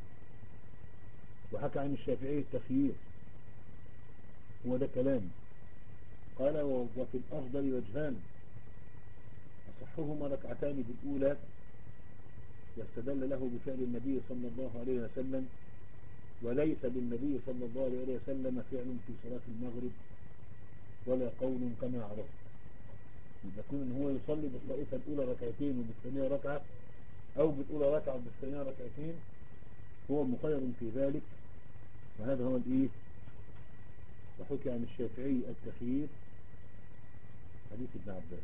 وحكى عن الشافعي التخيير هو ده كلام. قال وفي الأفضل وجهان أصحهما ركعتان بالأولى واستدل له بفعل النبي صلى الله عليه وسلم، وليس للنبي صلى الله عليه وسلم فعل في صلاة المغرب ولا قول كما عرفت. يبقى يكون ان هو يصلي بالطائفة الأولى ركعتين وبالثانية ركعة أو بالأولى ركعة وبالثانية ركعتين هو مخير في ذلك، وهذا هو الإيه. وحكي عن الشافعي التخيير حديث ابن عباس.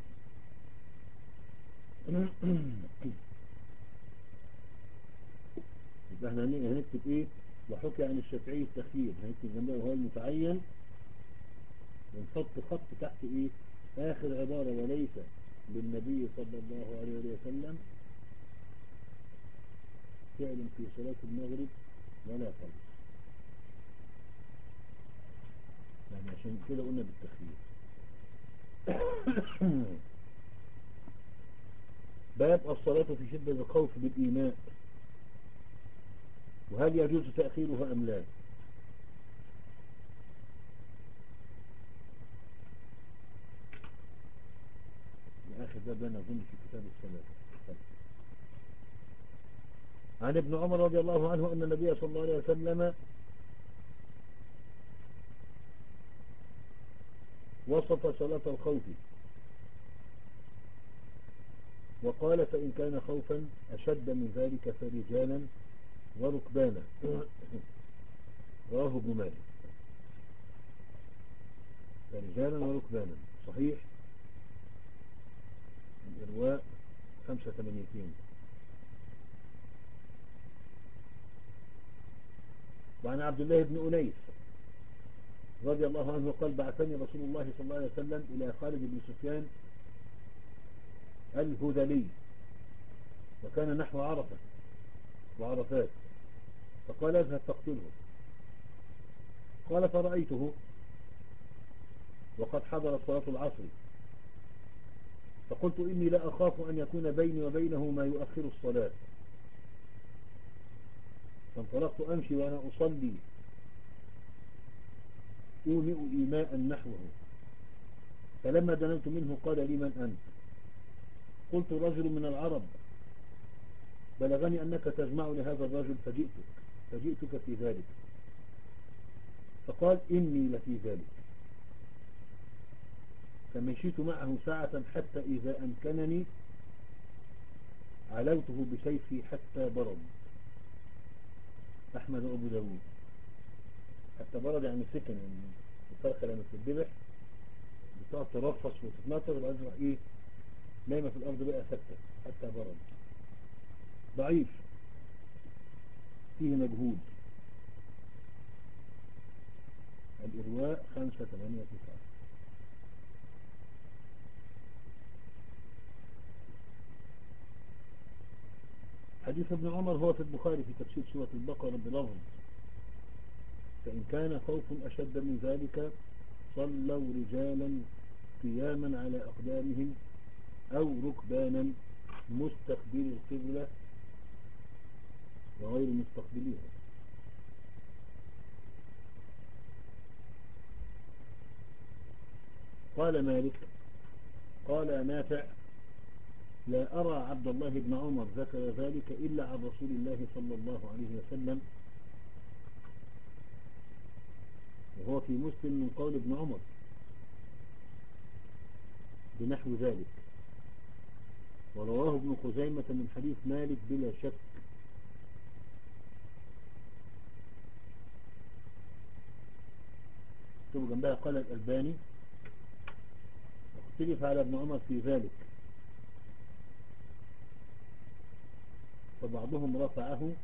يبقى احنا هنكتب ايه وحكي عن الشافعي التخيير، هنكتب جنبه وهو المتعين ونحط خط تحت ايه اخر عبارة وليس للنبي صلى الله عليه وسلم فعل في صلاة المغرب ولا قول. يعني عشان كده قلنا بالتخيير. باب الصلاة في شدة الخوف بالإيماء، وهل يجوز تأخيرها أم لا؟ آخر باب أنا أظن في كتاب الصلاة. عن ابن عمر رضي الله عنه أن النبي صلى الله عليه وسلم وصف صلاة الخوف وقال فإن كان خوفا أشد من ذلك فرجالا وركبانا. رواه ابن ماجه. فرجالا وركبانا صحيح. الإرواء خمسة ثمانيتين. وعن عبد الله بن أنيس رضي الله عنه قال بعثني رسول الله صلى الله عليه وسلم إلى خالد بن سفيان الهذلي وكان نحو عرفة وعرفات، فقال اذهب تقتله. قال فرأيته وقد حضرت صلاة العصر، فقلت إني لا أخاف أن يكون بيني وبينه ما يؤخر الصلاة، فانطلقت أمشي وأنا أصلي أومئ إيماء نحوه، فلما دنوت منه قال لي من أنت؟ قلت رجل من العرب، بلغني أنك تجمع لهذا الرجل فجئتك فجئتك في ذلك. فقال إني لفي ذلك، فمشيت معه ساعة حتى إذا أمكنني علوته بسيفي حتى برد. أحمد أبو داود. حتى برد يعني سكن، يعني الفرخة لما تتذبح بتقعد ترفص وتتنطر وبعدين إيه نايمة في الأرض بقى ثابتة حتى برد. ضعيف فيه مجهود. الإرواء خمسة ثمانية تسعة. حديث ابن عمر هو في البخاري في تفسير سورة البقرة بلفظ فإن كان خوف أشد من ذلك صلوا رجالا قياما على أقدامهم أو ركبانا مستقبل القبلة وغير مستقبليها. قال مالك قال نافع لا أرى عبد الله بن عمر ذكر ذلك إلا عن رسول الله صلى الله عليه وسلم، وهو في مسلم من قول ابن عمر بنحو ذلك، ورواه ابن خزيمة من حديث مالك بلا شك. ثم جنبها قال الألباني اختلف على ابن عمر في ذلك، فبعضهم رفعه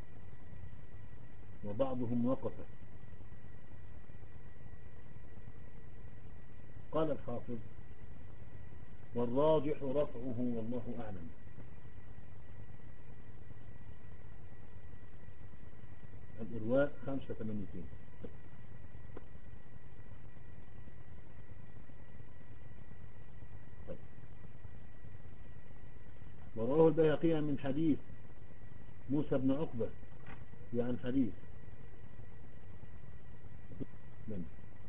وبعضهم وقفه. قال الحافظ والراجح رفعه والله أعلم. الإرواء خمسة ثمانيتين. طيب. ورواه البيهقي من حديث موسى بن عقبة يعني حديث من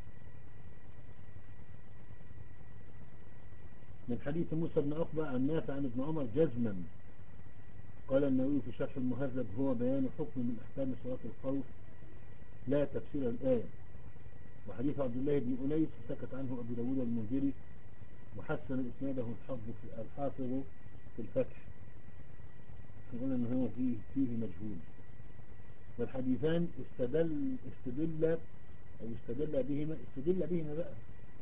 من حديث موسى بن عقبة عن نافع عن ابن عمر جزما. قال النووي في شرح المهذب هو بيان حكم من أحكام صلاة الخوف لا تفسير الآية. وحديث عبد الله بن أنيس سكت عنه أبو داود المنذري وحسن إسناده الحافظ في الفتح، يقول أنه هو فيه, فيه مجهول. والحديثان استدل استدل أو استدل بهما استدل بهما بقى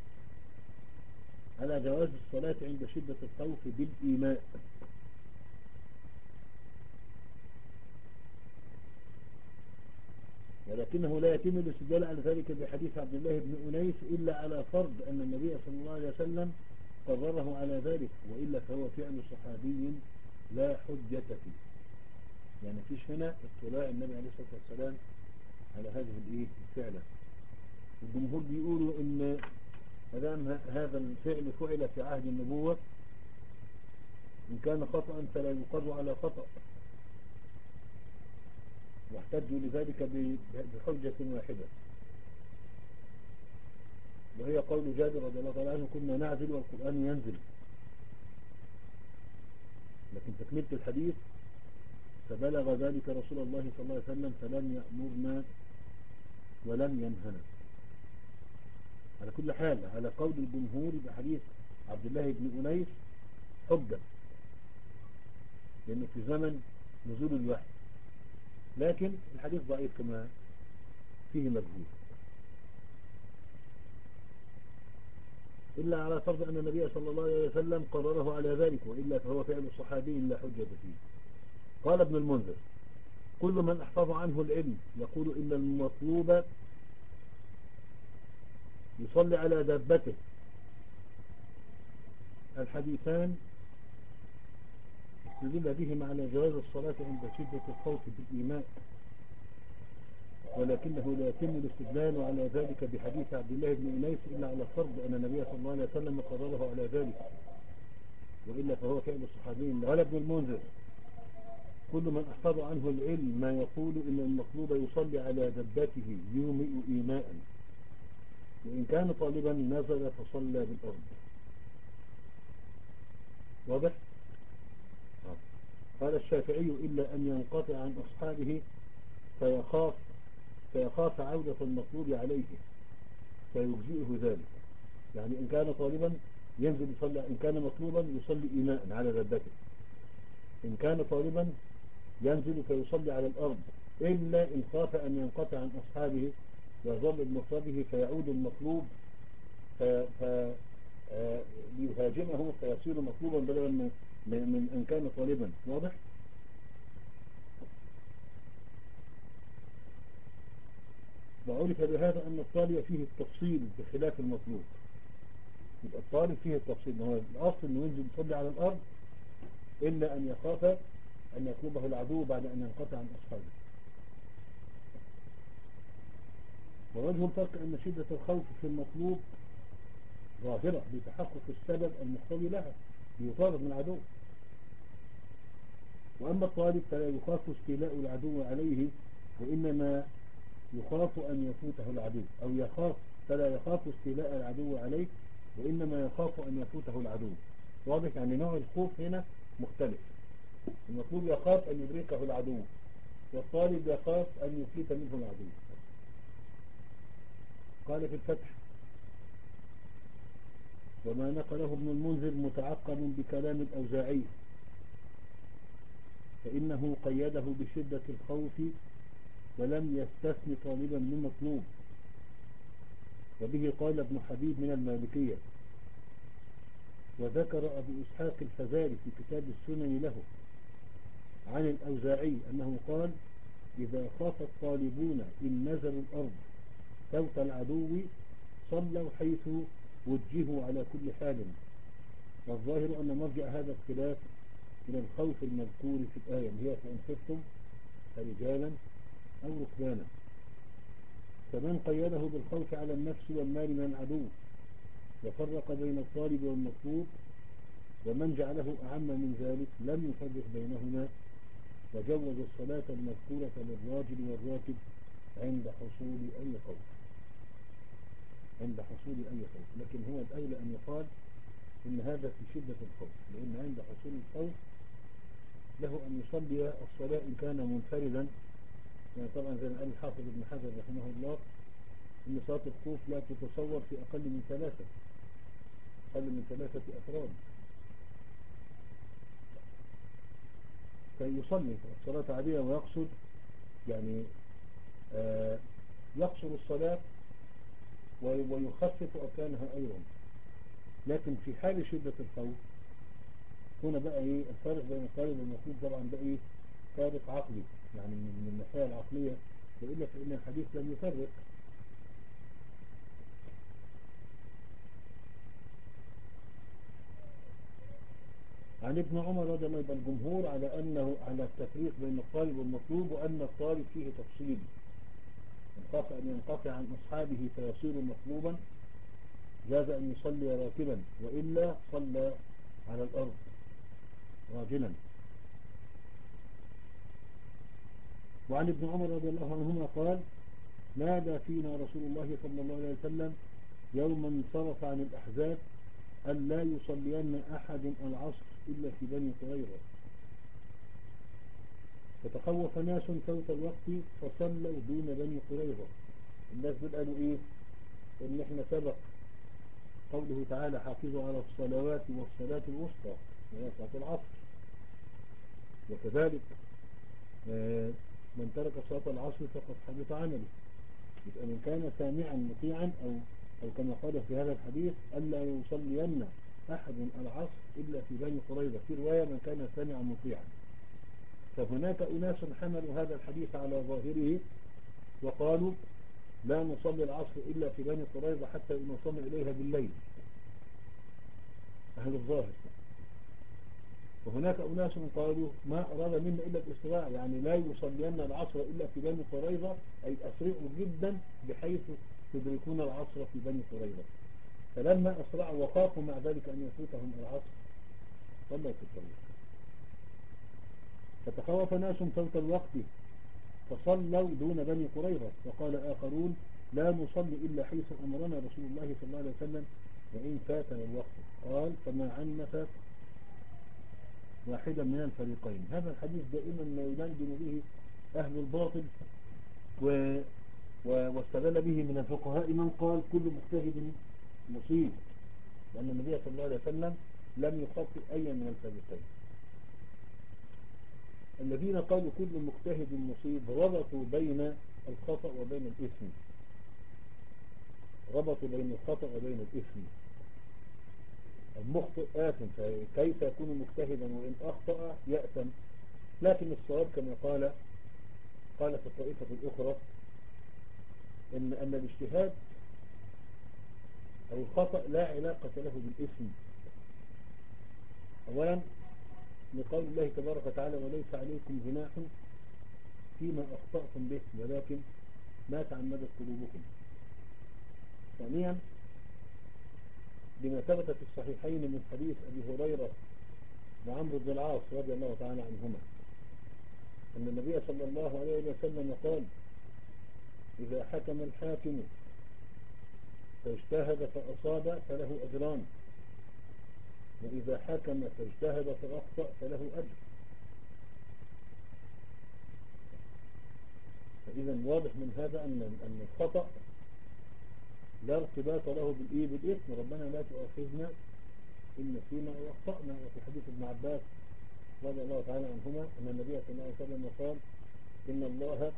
على جواز الصلاة عند شدة الخوف بالإيماء، ولكنه لا يتم الاستدلال على ذلك بحديث عبد الله بن أنيس إلا على فرض أن النبي صلى الله عليه وسلم قرره على ذلك، وإلا فهو فعل صحابي لا حجة فيه. يعني فيش هنا اطلاع النبي عليه الصلاة والسلام على هذه الايه الفعلة. الجمهور بيقولوا ان مدام هذا الفعل فعل في عهد النبوة إن كان خطأ فلا يقر على خطأ، واحتجوا لذلك بحجة واحدة، وهي قول جابر رضي الله تعالى عنه كنا نعزل والقرآن ينزل. لكن تكملة الحديث فبلغ ذلك رسول الله صلى الله عليه وسلم فلم يأمرنا ولم ينهنا. على كل حال على قول الجمهور بحديث عبد الله بن أنيس حجة، لأنه في زمن نزول الوحي، لكن الحديث ضعيف كما فيه مجهول، إلا على فرض أن النبي صلى الله عليه وسلم قرره على ذلك، وإلا فهو فعل الصحابي لا حجة فيه. قال ابن المنذر: كل من احفظ عنه العلم يقول إن المطلوب يصلي على دابته. الحديثان استدل بهما على جواز الصلاة عند شدة الخوف بالإيماء، ولكنه لا يتم الاستدلال على ذلك بحديث عبد الله بن أنيس إلا على فرض أن النبي صلى الله عليه وسلم قرره على ذلك، وإلا فهو فعل الصحابي. قال ابن المنذر: كل من أحفظ عنه العلم ما يقول إن المطلوب يصلي على دبته يومئ إيماء، وإن كان طالبا نزل فصلى بالأرض. واضح؟ قال الشافعي: إلا أن ينقطع عن أصحابه فيخاف فيخاف عودة المطلوب عليه فيجزئه ذلك. يعني إن كان طالبا ينزل يصلي، إن كان مطلوبا يصلي إيماء على دبته، إن كان طالبا ينزل فيصلي على الأرض، إلا إن خاف أن ينقطع عن أصحابه ويظل بمصابه فيعود المطلوب فيهاجمه فيصير مطلوبا بدلا من, من أن كان طالبا. واضح؟ وعرف بهذا أن الطالب فيه التفصيل بخلاف المطلوب. يبقى الطالب فيه التفصيل، هو الأصل أنه ينزل يصلي على الأرض إلا أن يخاف أن يطلبه العدو بعد أن ينقطع عن أصحابه. ووجه الفرق أن شدة الخوف في المطلوب ظاهرة بتحقق السبب المقتضي لها ليطارد من العدو، وأما الطالب فلا يخاف استيلاء العدو عليه، وإنما يخاف أن يفوته العدو، أو يخاف فلا يخاف استيلاء العدو عليه، وإنما يخاف أن يفوته العدو. واضح؟ يعني نوع الخوف هنا مختلف. المطلوب يخاف أن يدركه العدو، والطالب يخاف أن يفلت منه العدو. قال في الفتح: وما نقله ابن المنذر متعقب بكلام الأوزاعي، فإنه قيده بشدة الخوف ولم يستثن طالبا من مطلوب، وبه قال ابن حبيب من المالكية. وذكر أبو إسحاق الفزاري في كتاب السنن له عن الأوزاعي أنه قال: إذا خاف الطالبون إن نزلوا الأرض فوت العدو صلوا حيث وجهوا على كل حال. والظاهر أن مرجع هذا الخلاف إلى الخوف المذكور في الآية اللي هي: فإن خفتم فرجالا أو ركبانا. فمن قيده بالخوف على النفس والمال من العدو وفرق بين الطالب والمطلوب، ومن جعله أعم من ذلك لم يفرق بينهما، وجوز الصلاة المذكورة للراجل والراكب عند حصول أي خوف عند حصول أي خوف لكن هو الأولى أن يقال إن هذا في شدة الخوف، لأن عند حصول الخوف له أن يصلي الصلاة إن كان منفردا. يعني طبعا زي ما قال الحافظ ابن حجر رحمه الله إن صلاة الخوف لا تتصور في أقل من ثلاثة أقل من ثلاثة أفراد، فيصلي الصلاة عادية ويقصد يعني آه يقصر الصلاة ويخفف أركانها أيضا. لكن في حال شدة الخوف هنا بقى إيه الفارق بين الطالب والمطلوب؟ طبعا بقى إيه فارق عقلي، يعني من الناحية العقلية، وإلا فإن الحديث لم يفرق. عن ابن عمر رضي الله عنه الجمهور على أنه على التفريق بين الطالب والمطلوب، وأن الطالب فيه تفصيل، إن خاف أن ينقطع عن أصحابه فيصير مطلوبا جاز أن يصلي راكبا، وإلا صلى على الأرض راجلا. وعن ابن عمر رضي الله عنهما قال: نادى فينا رسول الله صلى الله عليه وسلم يوما انصرف عن الأحزاب أن لا يصلين أحد العصر إلا في بني قريظة، فتخوف ناس فوت الوقت فصلوا دون بني قريظة. الناس دول قالوا إيه؟ إن إحنا سبق قوله تعالى: حافظوا على الصلوات والصلاة الوسطى، وهي صلاة العصر، وكذلك آه من ترك صلاة العصر فقد حبط عمله. يبقى من كان سامعا مطيعا، أو أو كما قال في هذا الحديث ألا يصلين أحد العصر إلا في بني قريظة، في رواية من كان سامعا مطيعا. فهناك أناس حملوا هذا الحديث على ظاهره وقالوا لا نصلي العصر إلا في بني قريظة حتى نصلي إليها بالليل، أهل الظاهر. وهناك أناس قالوا ما أراد منا إلا الإسراع، يعني لا يصلين العصر إلا في بني قريظة، أي أسرعوا جدا بحيث تدركون العصر في بني قريظة. فلما أسرعوا وخافوا مع ذلك أن يفوتهم العصر صلوا في الطريق. فتخوف ناس فوت الوقت فصلوا دون بني قريظة، وقال آخرون لا نصلي إلا حيث أمرنا رسول الله صلى الله عليه وسلم وإن فاتنا الوقت. قال فما عنف واحدا من الفريقين. هذا الحديث دائما ما يدندن به أهل الباطل و... و... واستدل به من الفقهاء من قال كل مجتهد مصيب، لأن النبي صلى الله عليه وسلم لم يخطئ أي من الفريقين. الذين قالوا كل مجتهد مصيب ربطوا بين الخطأ وبين الإثم، ربطوا بين الخطأ وبين الإثم. المخطئ آثم، فكيف يكون مجتهدا وإن أخطأ يأثم؟ لكن الصواب كما قال قال في الطائفة الأخرى إن أن الاجتهاد أو الخطأ لا علاقة له بالإثم. أولا لقول الله تبارك وتعالى وليس عليكم جناح فيما أخطأتم به ولكن ما تعمدت قلوبكم. ثانيا لما ثبت في الصحيحين من حديث أبي هريرة وعمرو بن العاص رضي الله تعالى عنهما أن النبي صلى الله عليه وسلم قال إذا حكم الحاكم فاجتهد فأصاب فله أجران، وإذا حكم فاجتهد فأخطأ فله أجر. فإذا واضح من هذا أن أن الخطأ لا ارتباط له بالإيه بالإثم. ربنا لا تؤاخذنا إن نسينا أو أخطأنا. وفي حديث ابن عباس رضي الله تعالى عنهما أن النبي صلى الله عليه وسلم قال إن الله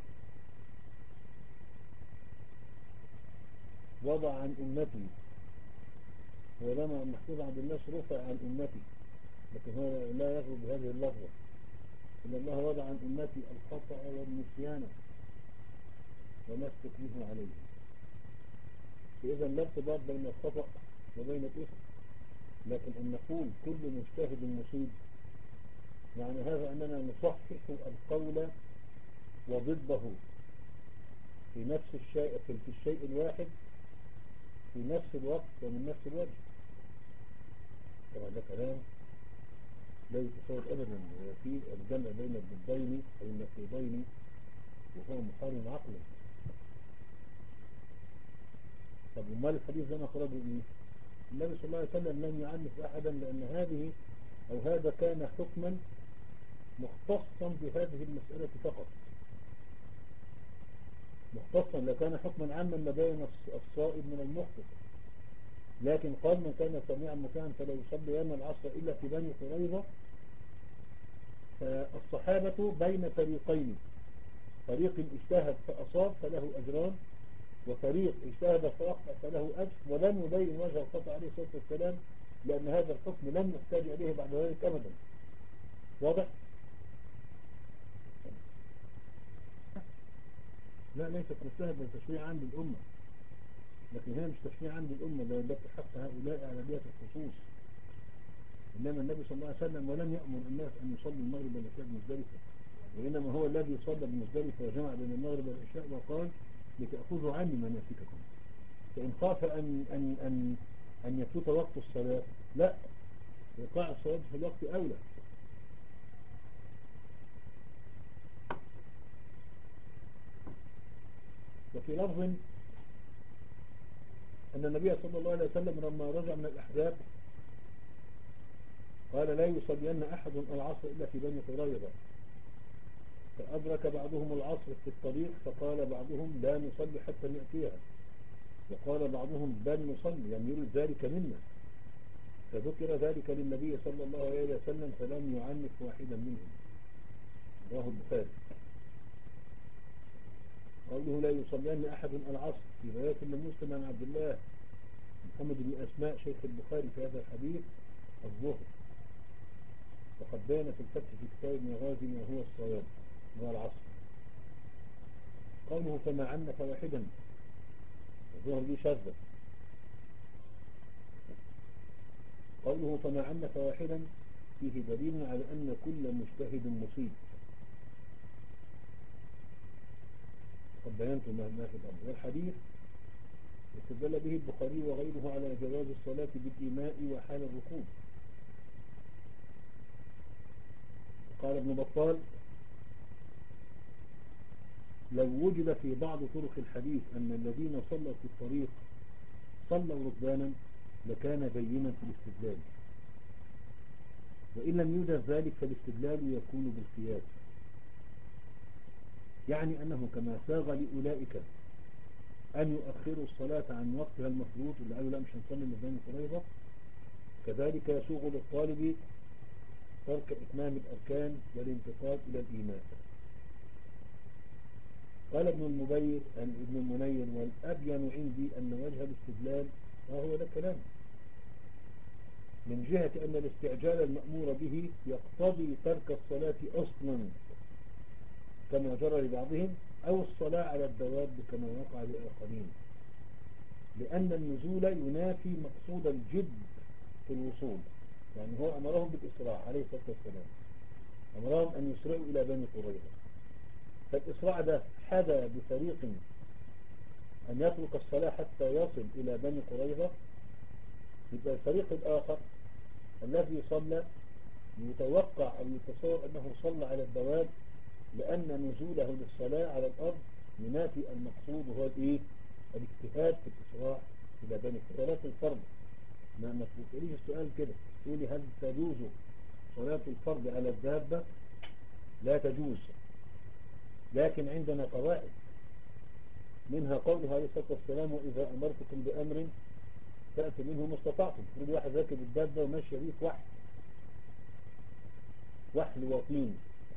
وضع عن أمتي، ولما محفوظ عند الناس رفع عن أمتي، لكن هو لا يغلب بهذه اللفظة. إن الله وضع عن أمتي الخطأ والنسيان وما استكره عليه. فإذا لا ارتباط بين الخطأ وبين الإثم. لكن أن نقول كل مجتهد مصيب يعني هذا أننا نصحح القول وضده في نفس الشيء في الشيء الواحد في نفس الوقت ومن نفس الوجه. طبعا ده كلام لا يتصور أبدا في الجمع بين الضدين أو النقيضين وهو محال عقلا. طب وما الحديث ده خرجوا إيه؟ النبي صلى الله عليه وسلم لم يعنف أحدا لأن هذه أو هذا كان حكما مختصا بهذه المسألة فقط، مختصا لكان حكما عاما ما بين الصائب من المخطئ. لكن قال من كان سميعا مطيعا فلا يصلين العصر إلا في بني قريظة. فالصحابة بين فريقين، فريق اجتهد فأصاب فله أجران، وفريق اجتهد فأخطأ فله أجر، ولم يبين وجه الخطأ عليه الصلاة والسلام لأن هذا الحكم لم نحتاج إليه بعد ذلك أبدا. واضح؟ لا ليست مجتهد من تشريع عام للأمة، لكن هي مش تشريع عام للأمة، ده ده حق هؤلاء على بيئة الخصوص. إنما النبي صلى الله عليه وسلم ولم يأمر الناس أن يصلوا المغرب والعشاء بمزدلفة، وإنما هو الذي صلى بمزدلفة وجمع بين المغرب والعشاء وقال لتأخذوا عني مناسككم. فإن خاف أن أن أن أن يفوت وقت الصلاة لا، إيقاع الصلاة في الوقت أولى. وفي لفظ أن النبي صلى الله عليه وسلم لما رجع من الأحزاب قال لا يصلين أحد العصر إلا في بني قريظة، فأدرك بعضهم العصر في الطريق فقال بعضهم لا نصلي حتى نأتيها، وقال بعضهم بل نصلي يعني يريد ذلك منا. فذكر ذلك للنبي صلى الله عليه وسلم فلم يعنف واحدا منهم. رواه البخاري. قوله لا يصلين أحد العصر في رواية لمسلم عن عبد الله محمد بن أسماء شيخ البخاري في هذا الحديث الظهر، وقد بان في الفتح في كتاب المغازي وهو الصواب هو العصر. قوله فما عنف واحدا، الظهر دي شاذة. قوله فما عنف واحدا فيه دليل على أن كل مجتهد مصيب. قد بينت ما في الأمر. والحديث استدل به البخاري وغيره على جواز الصلاة بالإيماء وحال الركوب. قال ابن بطال لو وجد في بعض طرق الحديث أن الذين صلوا في الطريق صلوا ركبانا لكان بينا في الاستدلال، وإن لم يوجد ذلك فالاستدلال يكون بالقياس، يعني أنه كما ساغ لأولئك أن يؤخروا الصلاة عن وقتها المفروض اللي قالوا لا مش هنصلي من بين قريظة، كذلك يسوغ للطالب ترك إتمام الأركان والانتقال إلى الإيمان. قال ابن المبير أن ابن المنير والأبين عندي أن وجه الاستدلال وهو ده كلام من جهة أن الاستعجال المأمور به يقتضي ترك الصلاة أصلا كما جرى لبعضهم، أو الصلاة على الدواب كما وقع لآخرين، لأن النزول ينافي مقصود الجد في الوصول. يعني هو أمرهم بالإسراع عليه الصلاة والسلام، أمرهم أن يسرعوا إلى بني قريظة، فالإسراع ده حذى بفريق أن يترك الصلاة حتى يصل إلى بني قريظة، يبقى الفريق الآخر الذي صلى يتوقع أو يتصور أنه صلى على الدواب، لأن نزوله للصلاة على الأرض ينافي المقصود وهو الإيه؟ الاجتهاد في الإسراع إلى بني قريظة. صلاة الفرض ما ما تسأليش السؤال كده تقولي هل تجوز صلاة الفرض على الدابة؟ لا تجوز، لكن عندنا قواعد منها قوله عليه الصلاة والسلام وإذا أمرتكم بأمر فأتوا منه ما استطعتم. يقول واحد راكب الدابة وماشي بيه في وحل وحل وطين،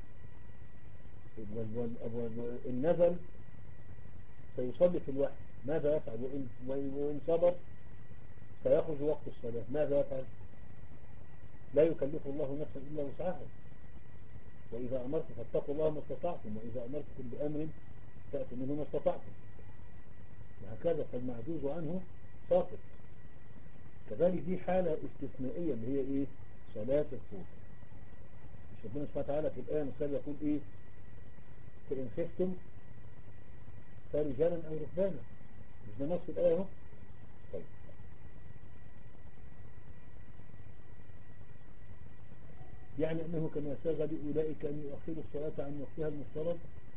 وإن نزل سيصلي في الوحل ماذا يفعل؟ وإن, وإن صبر سيخرج وقت الصلاة ماذا يفعل؟ لا يكلف الله نفسا إلا وسعها، وإذا أمرتم فاتقوا الله ما استطعتم، وإذا أمرتكم بأمر فأتوا منه ما استطعتم، وهكذا. فالمعجوز عنه ساقط. كذلك دي حالة استثنائية اللي هي إيه؟ صلاة الخوف. مش ربنا سبحانه وتعالى في الآية مثال يقول إيه؟ فإن خفتم فرجالا أو ركبانا، مش ده نص الآية اهو. طيب يعني أنه كما ساغ لأولئك أن يؤخروا الصلاة عن وقتها المفترض،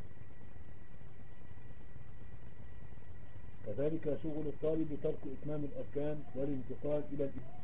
كذلك يسوغ للطالب ترك إتمام الأركان والانتقال إلى الإتمام.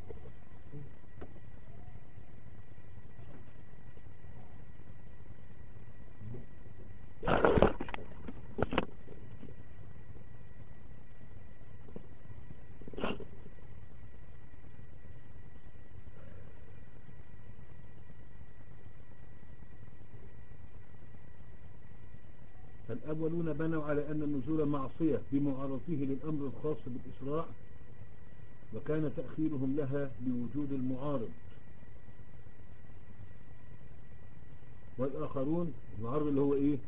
فالأولون بنوا على أن النزول معصية بمعارضته للأمر الخاص بالإسراع، وكان تأخيرهم لها لوجود المعارض. والآخرون المعارض اللي هو إيه؟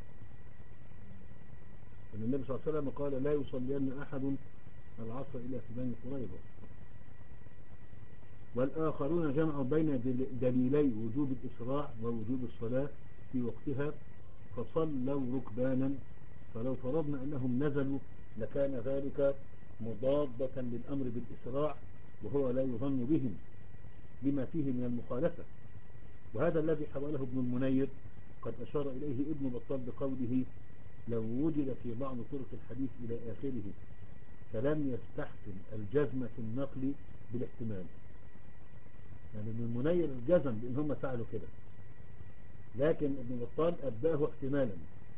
أن النبي صلى الله عليه وسلم قال لا يصلين أحد العصر إلى في بني قريظة. والآخرون جمعوا بين دليلي وجوب الإسراع ووجوب الصلاة في وقتها فصلوا ركبانا، فلو فرضنا أنهم نزلوا لكان ذلك مضادة للأمر بالإسراع، وهو لا يظن بهم لما فيه من المخالفة. وهذا الذي حوله ابن المنير قد أشار إليه ابن بطال بقوله لو وجد في بعض طرق الحديث إلى آخره فلم يستحسن الجزم في النقل بالاحتمال. يعني ابن المنير الجزم بأن هم فعلوا كده، لكن ابن بطال أبداه احتمالا.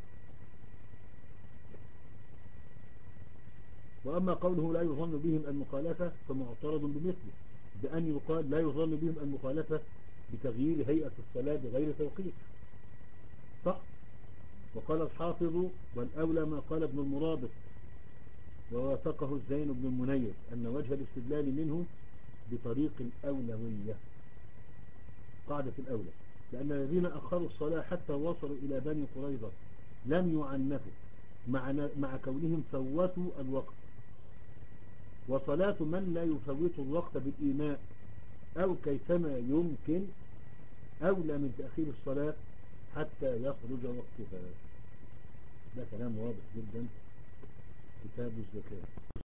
وأما قوله لا يظن بهم المخالفة فمعترض بمثله، بأن يقال لا يظن بهم المخالفة بتغيير هيئة الصلاة بغير توقيت، صح. وقال الحافظ والأولى ما قال ابن المرابط ووافقه الزين بن المنير أن وجه الاستدلال منه بطريق الأولوية، قاعدة الأولى، لأن الذين أخروا الصلاة حتى وصلوا إلى بني قريظة لم يعنفوا مع, مع كونهم فوتوا الوقت، وصلاة من لا يفوت الوقت بالإيماء أو كيفما يمكن أولى من تأخير الصلاة حتى يخرج وقتها. ده كلام واضح جدا. كتاب الزكاة.